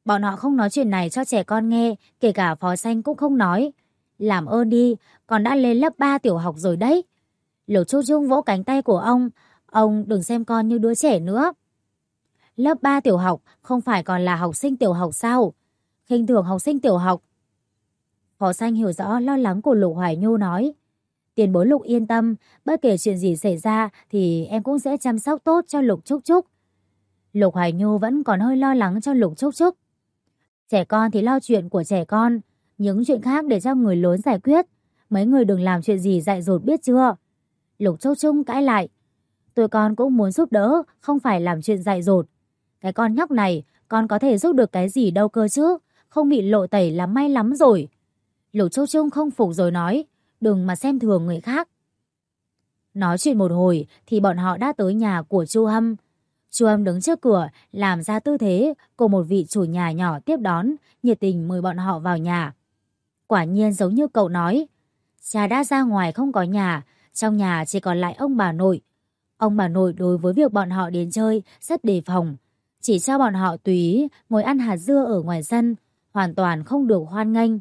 Bọn họ không nói chuyện này cho trẻ con nghe, kể cả Phó Xanh cũng không nói. Làm ơn đi, con đã lên lớp 3 tiểu học rồi đấy. Lục Trúc Trúc vỗ cánh tay của ông đừng xem con như đứa trẻ nữa. Lớp 3 tiểu học không phải còn là học sinh tiểu học sao? Khinh thường học sinh tiểu học. Phó Xanh hiểu rõ lo lắng của Lục Hoài Nhu nói. Tiền bối Lục yên tâm, bất kể chuyện gì xảy ra thì em cũng sẽ chăm sóc tốt cho Lục Trúc Trúc. Lục Hoài Nhu vẫn còn hơi lo lắng cho Lục Trúc Trúc. Trẻ con thì lo chuyện của trẻ con, những chuyện khác để cho người lớn giải quyết. Mấy người đừng làm chuyện gì dại dột biết chưa? Lục Trúc Trúc cãi lại. Tụi con cũng muốn giúp đỡ, không phải làm chuyện dại dột. Cái con nhóc này, con có thể giúp được cái gì đâu cơ chứ, không bị lộ tẩy là may lắm rồi. Lục Trúc Trúc không phục rồi nói, đừng mà xem thường người khác. Nói chuyện một hồi thì bọn họ đã tới nhà của Chu Hâm. Chu Hâm đứng trước cửa làm ra tư thế cùng một vị chủ nhà nhỏ tiếp đón, nhiệt tình mời bọn họ vào nhà. Quả nhiên giống như cậu nói, cha đã ra ngoài không có nhà, trong nhà chỉ còn lại ông bà nội. Ông bà nội đối với việc bọn họ đến chơi rất đề phòng, chỉ cho bọn họ tùy ý ngồi ăn hạt dưa ở ngoài sân, hoàn toàn không được hoan nghênh.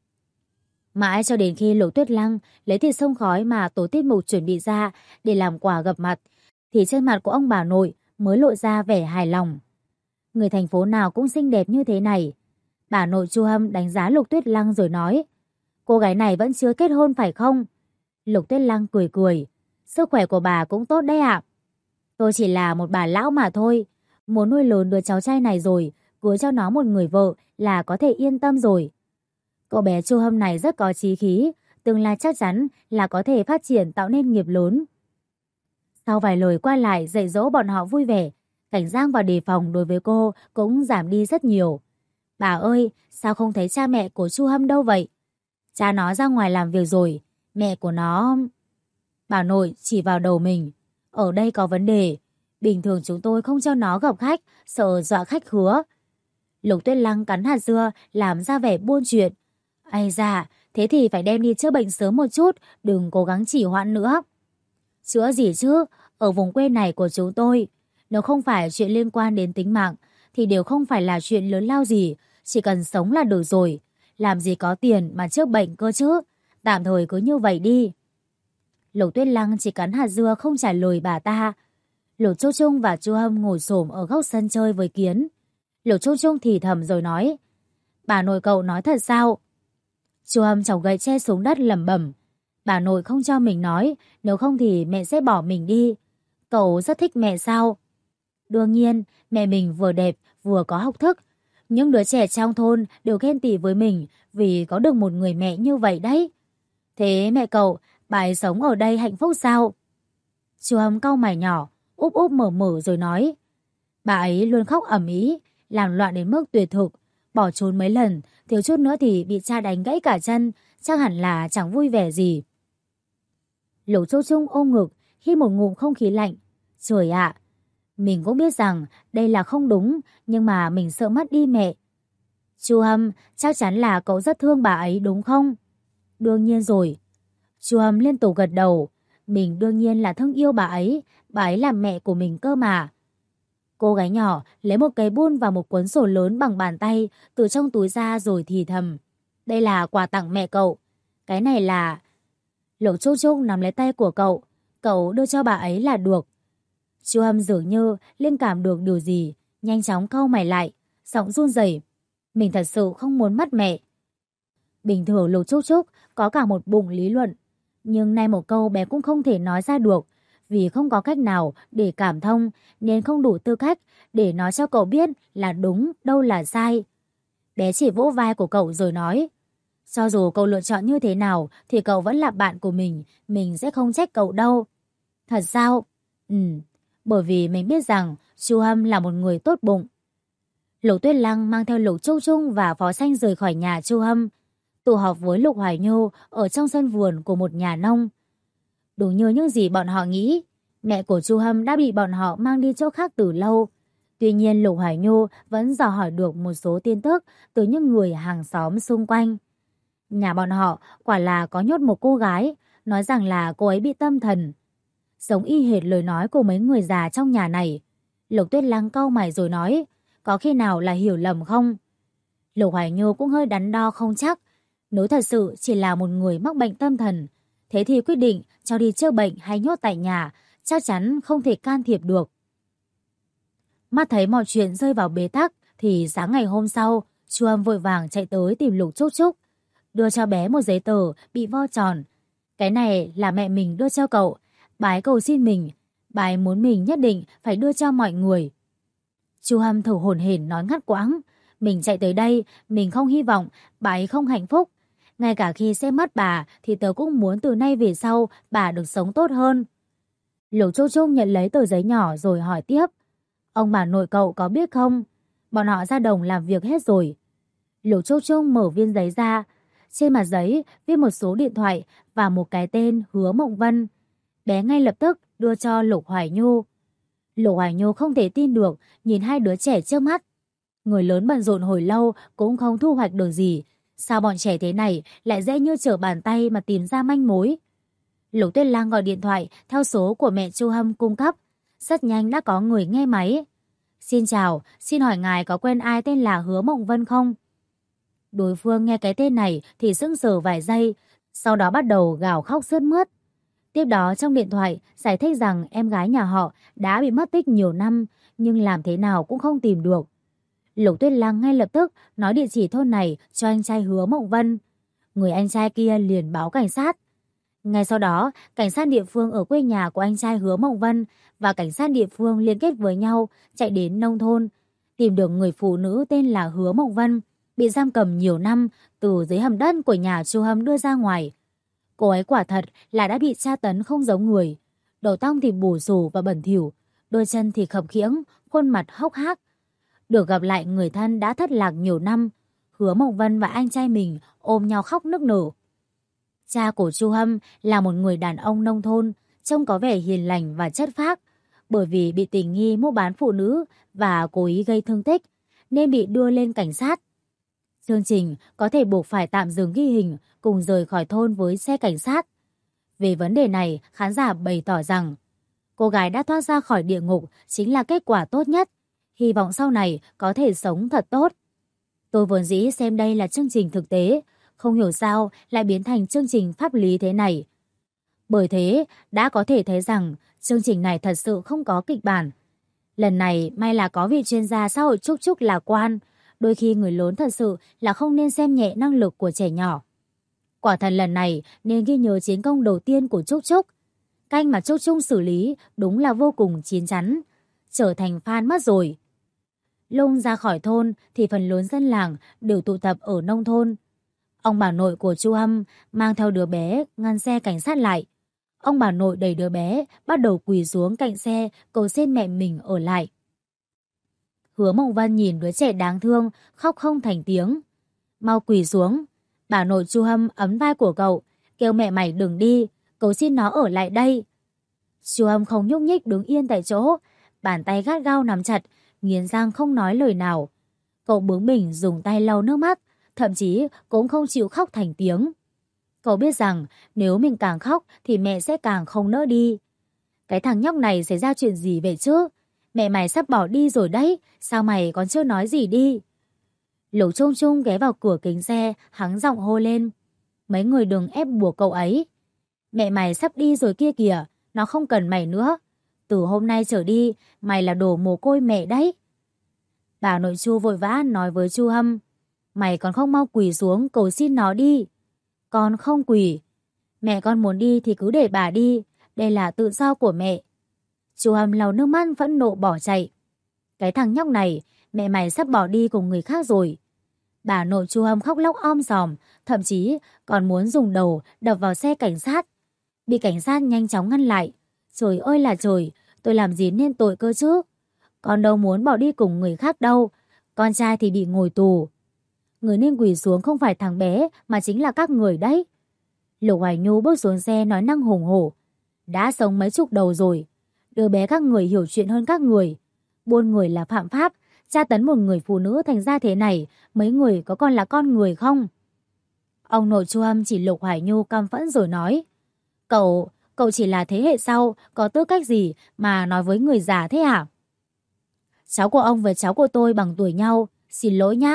Mãi cho đến khi Lục Tuyết Lăng lấy thịt xông khói mà tổ tiết mục chuẩn bị ra để làm quà gặp mặt, thì trên mặt của ông bà nội mới lộ ra vẻ hài lòng. Người thành phố nào cũng xinh đẹp như thế này. Bà nội Chu Hâm đánh giá Lục Tuyết Lăng rồi nói, cô gái này vẫn chưa kết hôn phải không? Lục Tuyết Lăng cười cười, sức khỏe của bà cũng tốt đấy ạ. Tôi chỉ là một bà lão mà thôi, muốn nuôi lớn đứa cháu trai này rồi, cưới cho nó một người vợ là có thể yên tâm rồi. Cậu bé Chu Hâm này rất có chí khí, tương lai chắc chắn là có thể phát triển tạo nên nghiệp lớn. Sau vài lời qua lại dạy dỗ bọn họ vui vẻ, cảnh giác và đề phòng đối với cô cũng giảm đi rất nhiều. Bà ơi, sao không thấy cha mẹ của Chu Hâm đâu vậy? Cha nó ra ngoài làm việc rồi, mẹ của nó... Bà nội chỉ vào đầu mình. Ở đây có vấn đề. Bình thường chúng tôi không cho nó gặp khách, sợ dọa khách khứa. Lục Tuyết Lăng cắn hạt dưa, làm ra vẻ buôn chuyện. Ây da, thế thì phải đem đi chữa bệnh sớm một chút, đừng cố gắng trì hoãn nữa. Chữa gì chứ, ở vùng quê này của chúng tôi, nếu không phải chuyện liên quan đến tính mạng, thì đều không phải là chuyện lớn lao gì, chỉ cần sống là được rồi. Làm gì có tiền mà chữa bệnh cơ chứ, tạm thời cứ như vậy đi. Lục Tuyết Lăng chỉ cắn hạt dưa không trả lời bà ta. Lục Trúc Trúc và Chu Hâm ngồi xổm ở góc sân chơi với Kiến. Lục Trúc Trúc thì thầm rồi nói, bà nội cậu nói thật sao? Chu Hâm chọc gậy tre xuống đất lẩm bẩm, bà nội không cho mình nói, nếu không thì mẹ sẽ bỏ mình đi. Cậu rất thích mẹ sao? Đương nhiên, mẹ mình vừa đẹp vừa có học thức. Những đứa trẻ trong thôn đều ghen tị với mình vì có được một người mẹ như vậy đấy. Thế mẹ cậu, bà ấy sống ở đây hạnh phúc sao? Chu Hâm cau mày nhỏ, úp úp mở mở rồi nói, bà ấy luôn khóc ầm ĩ, làm loạn đến mức tuyệt thực, bỏ trốn mấy lần, thiếu chút nữa thì bị cha đánh gãy cả chân, chắc hẳn là chẳng vui vẻ gì. Lục Trúc Trúc ôm ngực, hít một ngụm không khí lạnh. Trời ạ, mình cũng biết rằng đây là không đúng, nhưng mà mình sợ mất đi mẹ. Chu Hâm, chắc chắn là cậu rất thương bà ấy đúng không? Đương nhiên rồi. Chu Hâm liên tục gật đầu. Mình đương nhiên là thương yêu bà ấy là mẹ của mình cơ mà. Cô gái nhỏ lấy một cây bút và một cuốn sổ lớn bằng bàn tay từ trong túi ra rồi thì thầm. Đây là quà tặng mẹ cậu. Cái này là... Lục Trúc Trúc nắm lấy tay của cậu đưa cho bà ấy là được. Chu Hâm dường như linh cảm được điều gì, nhanh chóng cau mày lại, giọng run rẩy. Mình thật sự không muốn mất mẹ. Bình thường Lục Trúc Trúc có cả một bụng lý luận, nhưng nay một câu bé cũng không thể nói ra được, vì không có cách nào để cảm thông nên không đủ tư cách để nói cho cậu biết là đúng, đâu là sai. Bé chỉ vỗ vai của cậu rồi nói, cho dù cậu lựa chọn như thế nào thì cậu vẫn là bạn của mình sẽ không trách cậu đâu. Thật sao? Ừ, bởi vì mình biết rằng Chu Hâm là một người tốt bụng. Lục Tuyết Lăng mang theo Lục Trúc Trúc và Phó Xanh rời khỏi nhà Chu Hâm, tụ họp với Lục Hoài Nhu ở trong sân vườn của một nhà nông. Đúng như những gì bọn họ nghĩ, mẹ của Chu Hâm đã bị bọn họ mang đi chỗ khác từ lâu. Tuy nhiên Lục Hoài Nhu vẫn dò hỏi được một số tin tức từ những người hàng xóm xung quanh. Nhà bọn họ quả là có nhốt một cô gái, nói rằng là cô ấy bị tâm thần. Giống y hệt lời nói của mấy người già trong nhà này. Lục Tuyết Lăng cau mày rồi nói, có khi nào là hiểu lầm không? Lục Hoài Nhu cũng hơi đắn đo không chắc. Nếu thật sự chỉ là một người mắc bệnh tâm thần, thế thì quyết định cho đi chữa bệnh hay nhốt tại nhà chắc chắn không thể can thiệp được. Mắt thấy mọi chuyện rơi vào bế tắc thì sáng ngày hôm sau, Chu Âm vội vàng chạy tới tìm Lục Trúc Trúc, đưa cho bé một giấy tờ bị vo tròn. Cái này là mẹ mình đưa cho cậu, bà ấy cầu xin mình, bà ấy muốn mình nhất định phải đưa cho mọi người. Chu Hâm thở hổn hển nói ngắt quãng, mình chạy tới đây, mình không hy vọng bà ấy không hạnh phúc. Ngay cả khi xem mắt bà thì tớ cũng muốn từ nay về sau bà được sống tốt hơn. Lục Trúc Trúc nhận lấy tờ giấy nhỏ rồi hỏi tiếp, ông bà nội cậu có biết không? Bọn họ ra đồng làm việc hết rồi. Lục Trúc Trúc mở viên giấy ra. Trên mặt giấy viết một số điện thoại và một cái tên Hứa Mộng Vân. Bé ngay lập tức đưa cho Lục Hoài Nhu. Lục Hoài Nhu không thể tin được nhìn hai đứa trẻ trước mắt. Người lớn bận rộn hồi lâu cũng không thu hoạch được gì. Sao bọn trẻ thế này lại dễ như trở bàn tay mà tìm ra manh mối? Lục Tuyết Lang gọi điện thoại theo số của mẹ Chu Hâm cung cấp. Rất nhanh đã có người nghe máy. Xin chào, xin hỏi ngài có quen ai tên là Hứa Mộng Vân không? Đối phương nghe cái tên này thì sững sờ vài giây, sau đó bắt đầu gào khóc sướt mướt. Tiếp đó trong điện thoại giải thích rằng em gái nhà họ đã bị mất tích nhiều năm, nhưng làm thế nào cũng không tìm được. Lục Tuyết Lang ngay lập tức nói địa chỉ thôn này cho anh trai Hứa Mộng Vân. Người anh trai kia liền báo cảnh sát. Ngay sau đó, cảnh sát địa phương ở quê nhà của anh trai Hứa Mộng Vân và cảnh sát địa phương liên kết với nhau chạy đến nông thôn, tìm được người phụ nữ tên là Hứa Mộng Vân, bị giam cầm nhiều năm từ dưới hầm đất của nhà Chu Hâm đưa ra ngoài. Cô ấy quả thật là đã bị tra tấn không giống người, đầu tóc thì bù xù và bẩn thỉu, đôi chân thì khập khiễng, khuôn mặt hốc hác. Được gặp lại người thân đã thất lạc nhiều năm, Hứa Mộng Vân và anh trai mình ôm nhau khóc nức nở. Cha của Chu Hâm là một người đàn ông nông thôn, trông có vẻ hiền lành và chất phác. Bởi vì bị tình nghi mua bán phụ nữ và cố ý gây thương tích, nên bị đưa lên cảnh sát. Chương trình có thể buộc phải tạm dừng ghi hình cùng rời khỏi thôn với xe cảnh sát. Về vấn đề này, khán giả bày tỏ rằng cô gái đã thoát ra khỏi địa ngục chính là kết quả tốt nhất. Hy vọng sau này có thể sống thật tốt. Tôi vốn dĩ xem đây là chương trình thực tế, không hiểu sao lại biến thành chương trình pháp lý thế này. Bởi thế, đã có thể thấy rằng chương trình này thật sự không có kịch bản. Lần này may là có vị chuyên gia xã hội Trúc Trúc lạc quan. Đôi khi người lớn thật sự là không nên xem nhẹ năng lực của trẻ nhỏ. Quả thật lần này nên ghi nhớ chiến công đầu tiên của Trúc Trúc. Cách mà Trúc Trúc xử lý đúng là vô cùng chín chắn. Trở thành fan mất rồi. Lung ra khỏi thôn thì phần lớn dân làng đều tụ tập ở nông thôn. Ông bà nội của Chu Hâm mang theo đứa bé ngăn xe cảnh sát lại. Ông bà nội đẩy đứa bé bắt đầu quỳ xuống cạnh xe cầu xin mẹ mình ở lại. Hứa Mộng Vân nhìn đứa trẻ đáng thương khóc không thành tiếng. Mau quỳ xuống. Bà nội Chu Hâm ấm vai của cậu, kêu mẹ mày đừng đi, cầu xin nó ở lại đây. Chu Hâm không nhúc nhích đứng yên tại chỗ, bàn tay gắt gao nắm chặt, nghiến răng không nói lời nào. Cậu bướng bỉnh dùng tay lau nước mắt, thậm chí cũng không chịu khóc thành tiếng. Cậu biết rằng nếu mình càng khóc thì mẹ sẽ càng không nỡ đi. Cái thằng nhóc này xảy ra chuyện gì vậy chứ? Mẹ mày sắp bỏ đi rồi đấy, sao mày còn chưa nói gì đi? Lục Trung Trung ghé vào cửa kính xe, hắng giọng hô lên. Mấy người đừng ép buộc cậu ấy. Mẹ mày sắp đi rồi kia kìa, nó không cần mày nữa. Từ hôm nay trở đi, mày là đồ mồ côi mẹ đấy. Bà nội Chu vội vã nói với Chu Hâm. Mày còn không mau quỳ xuống cầu xin nó đi. Con không quỳ. Mẹ con muốn đi thì cứ để bà đi. Đây là tự do của mẹ. Chu Hâm lau nước mắt phẫn nộ bỏ chạy. Cái thằng nhóc này, mẹ mày sắp bỏ đi cùng người khác rồi. Bà nội Chu Hâm khóc lóc om sòm, thậm chí còn muốn dùng đầu đập vào xe cảnh sát. Bị cảnh sát nhanh chóng ngăn lại. Trời ơi là trời, tôi làm gì nên tội cơ chứ? Con đâu muốn bỏ đi cùng người khác đâu. Con trai thì bị ngồi tù. Người nên quỳ xuống không phải thằng bé mà chính là các người đấy. Lục Hoài Nhu bước xuống xe nói năng hùng hổ. Đã sống mấy chục đầu rồi. Đứa bé các người hiểu chuyện hơn các người. Buôn người là phạm pháp. Tra tấn một người phụ nữ thành ra thế này, mấy người có còn là con người không? Ông nội Chu Hâm chỉ Lục Hoài Nhu căm phẫn rồi nói. Cậu chỉ là thế hệ sau, có tư cách gì mà nói với người già thế hả? Cháu của ông với cháu của tôi bằng tuổi nhau, xin lỗi nhá.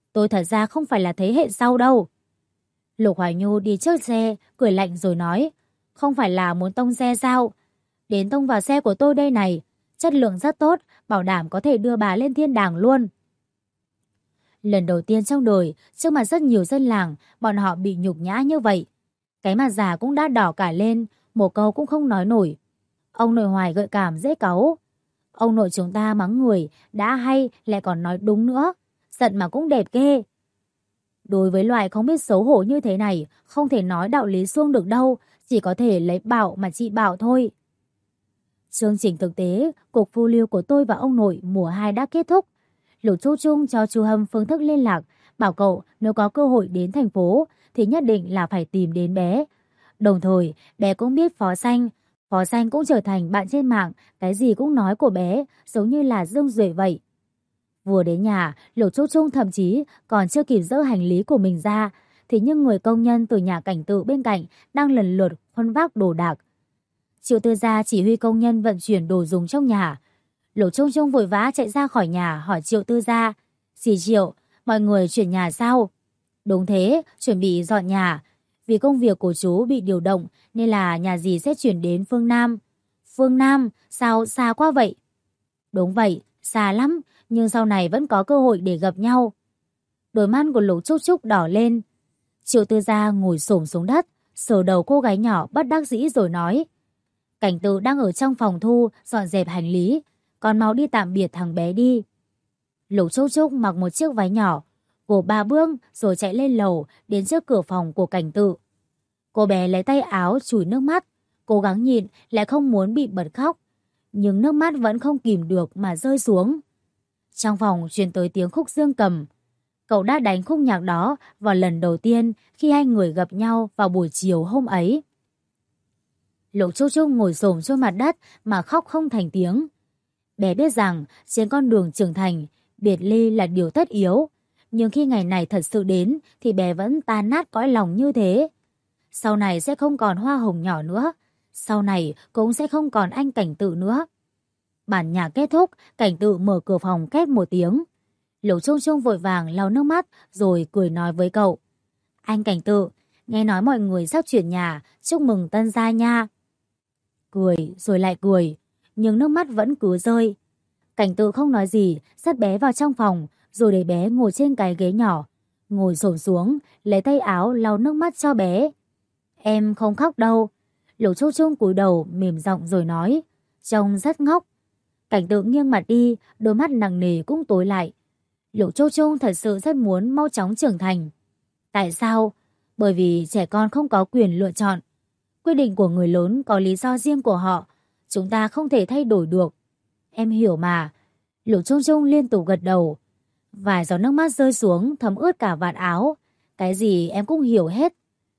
Tôi thật ra không phải là thế hệ sau đâu. Lục Hoài Nhu đi trước xe, cười lạnh rồi nói, không phải là muốn tông xe sao? Đến tông vào xe của tôi đây này, chất lượng rất tốt, bảo đảm có thể đưa bà lên thiên đàng luôn. Lần đầu tiên trong đời, trước mặt rất nhiều dân làng, bọn họ bị nhục nhã như vậy. Cái mặt già cũng đã đỏ cả lên, một câu cũng không nói nổi. Ông nội Hoài gợi cảm dễ cáu. Ông nội chúng ta mắng người, đã hay lại còn nói đúng nữa. Giận mà cũng đẹp ghê. Đối với loại không biết xấu hổ như thế này, không thể nói đạo lý suông được đâu, chỉ có thể lấy bảo mà trị bảo thôi. Chương trình thực tế, cuộc phiêu lưu của tôi và ông nội mùa 2 đã kết thúc. Lục Chu Trung cho Chu Hâm phương thức liên lạc, bảo cậu nếu có cơ hội đến thành phố thì nhất định là phải tìm đến bé. Đồng thời, bé cũng biết Phó Xanh cũng trở thành bạn trên mạng, cái gì cũng nói của bé, giống như là Dương Duệ vậy. Vừa đến nhà, Lục Chu Trung thậm chí còn chưa kịp dỡ hành lý của mình ra, thì những người công nhân từ nhà cảnh tự bên cạnh đang lần lượt khuân vác đồ đạc. Triệu Tư Gia chỉ huy công nhân vận chuyển đồ dùng trong nhà. Lục Trung Trung vội vã chạy ra khỏi nhà hỏi Triệu Tư Gia, "Dì Triệu, mọi người chuyển nhà sao?" "Đúng thế, chuẩn bị dọn nhà. Vì công việc của chú bị điều động nên là nhà dì sẽ chuyển đến phương Nam." "Phương Nam? Sao xa quá vậy?" "Đúng vậy, xa lắm, nhưng sau này vẫn có cơ hội để gặp nhau." Đôi mắt của Lục Trúc Trúc đỏ lên. Triệu Tư Gia ngồi xổm xuống đất, sờ đầu cô gái nhỏ bất đắc dĩ rồi nói, "Cảnh Tự đang ở trong phòng thu dọn dẹp hành lý, con mau đi tạm biệt thằng bé đi." Lục Trúc Trúc mặc một chiếc váy nhỏ, gộp 3 bước rồi chạy lên lầu đến trước cửa phòng của Cảnh Tự. Cô bé lấy tay áo chùi nước mắt, cố gắng nhịn lại không muốn bị bật khóc, nhưng nước mắt vẫn không kìm được mà rơi xuống. Trong phòng truyền tới tiếng khúc dương cầm. Cậu đã đánh khúc nhạc đó vào lần đầu tiên khi hai người gặp nhau vào buổi chiều hôm ấy. Lục Trúc Trúc ngồi xổm trên mặt đất mà khóc không thành tiếng. Bé biết rằng trên con đường trưởng thành, biệt ly là điều tất yếu. Nhưng khi ngày này thật sự đến thì bé vẫn tan nát cõi lòng như thế. Sau này sẽ không còn Hoa Hồng nhỏ nữa. Sau này cũng sẽ không còn anh Cảnh Tự nữa. Bản nhạc kết thúc, Cảnh Tự mở cửa phòng két một tiếng. Lục Trung Trung vội vàng lau nước mắt rồi cười nói với cậu, "Anh Cảnh Tự, nghe nói mọi người sắp chuyển nhà, chúc mừng tân gia nha." Cười rồi lại cười, nhưng nước mắt vẫn cứ rơi. Cảnh Tự không nói gì, dắt bé vào trong phòng, rồi để bé ngồi trên cái ghế nhỏ. Ngồi xổm xuống, lấy tay áo lau nước mắt cho bé. "Em không khóc đâu." Lục Trung Trung cúi đầu mềm giọng rồi nói, "Trông rất ngốc." Cảnh Tự nghiêng mặt đi, đôi mắt nặng nề cũng tối lại. Lục Châu Trung thật sự rất muốn mau chóng trưởng thành. Tại sao? Bởi vì trẻ con không có quyền lựa chọn. Quyết định của người lớn có lý do riêng của họ. Chúng ta không thể thay đổi được. Em hiểu mà. Lục Châu Trung liên tục gật đầu. Vài giọt nước mắt rơi xuống thấm ướt cả vạt áo. Cái gì em cũng hiểu hết.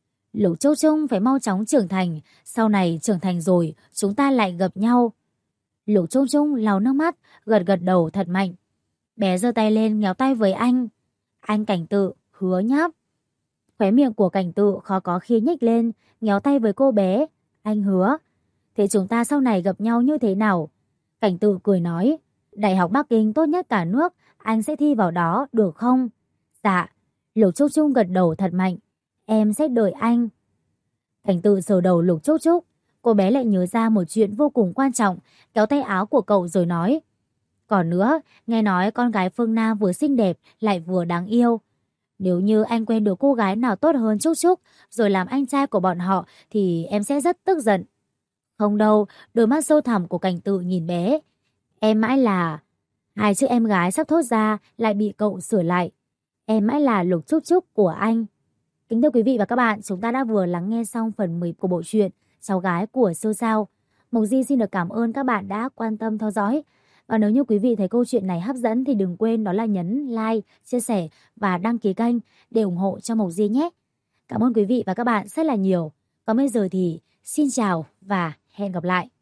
Lục Châu Trung phải mau chóng trưởng thành. Sau này trưởng thành rồi, chúng ta lại gặp nhau. Lục Châu Trung lau nước mắt, gật gật đầu thật mạnh. Bé giơ tay lên nhéo tay với anh. "Anh Cảnh Tự, hứa nháp." Khóe miệng của Cảnh Tự khó có khi nhếch lên, nhéo tay với cô bé. "Anh hứa." "Thế chúng ta sau này gặp nhau như thế nào?" Cảnh Tự cười nói, "Đại học Bắc Kinh tốt nhất cả nước, anh sẽ thi vào đó, được không?" "Dạ." Lục Trúc Trúc gật đầu thật mạnh. "Em sẽ đợi anh." Cảnh Tự sờ đầu Lục Trúc Trúc. Cô bé lại nhớ ra một chuyện vô cùng quan trọng, kéo tay áo của cậu rồi nói, "Còn nữa, nghe nói con gái phương Nam vừa xinh đẹp lại vừa đáng yêu. Nếu như anh quen được cô gái nào tốt hơn Trúc Trúc rồi làm anh trai của bọn họ thì em sẽ rất tức giận." "Không đâu." Đôi mắt sâu thẳm của Cảnh Tự nhìn bé. "Em mãi là..." Hai chữ em gái sắp thốt ra lại bị cậu sửa lại. "Em mãi là Lục Trúc Trúc của anh." Kính thưa quý vị và các bạn, chúng ta đã vừa lắng nghe xong phần 10 của bộ truyện Cháu gái của siêu sao. Mộc Di xin được cảm ơn các bạn đã quan tâm theo dõi. Và nếu như quý vị thấy câu chuyện này hấp dẫn thì đừng quên đó là nhấn like, chia sẻ và đăng ký kênh để ủng hộ cho Mộc Di nhé. Cảm ơn quý vị và các bạn rất là nhiều. Còn bây giờ thì xin chào và hẹn gặp lại.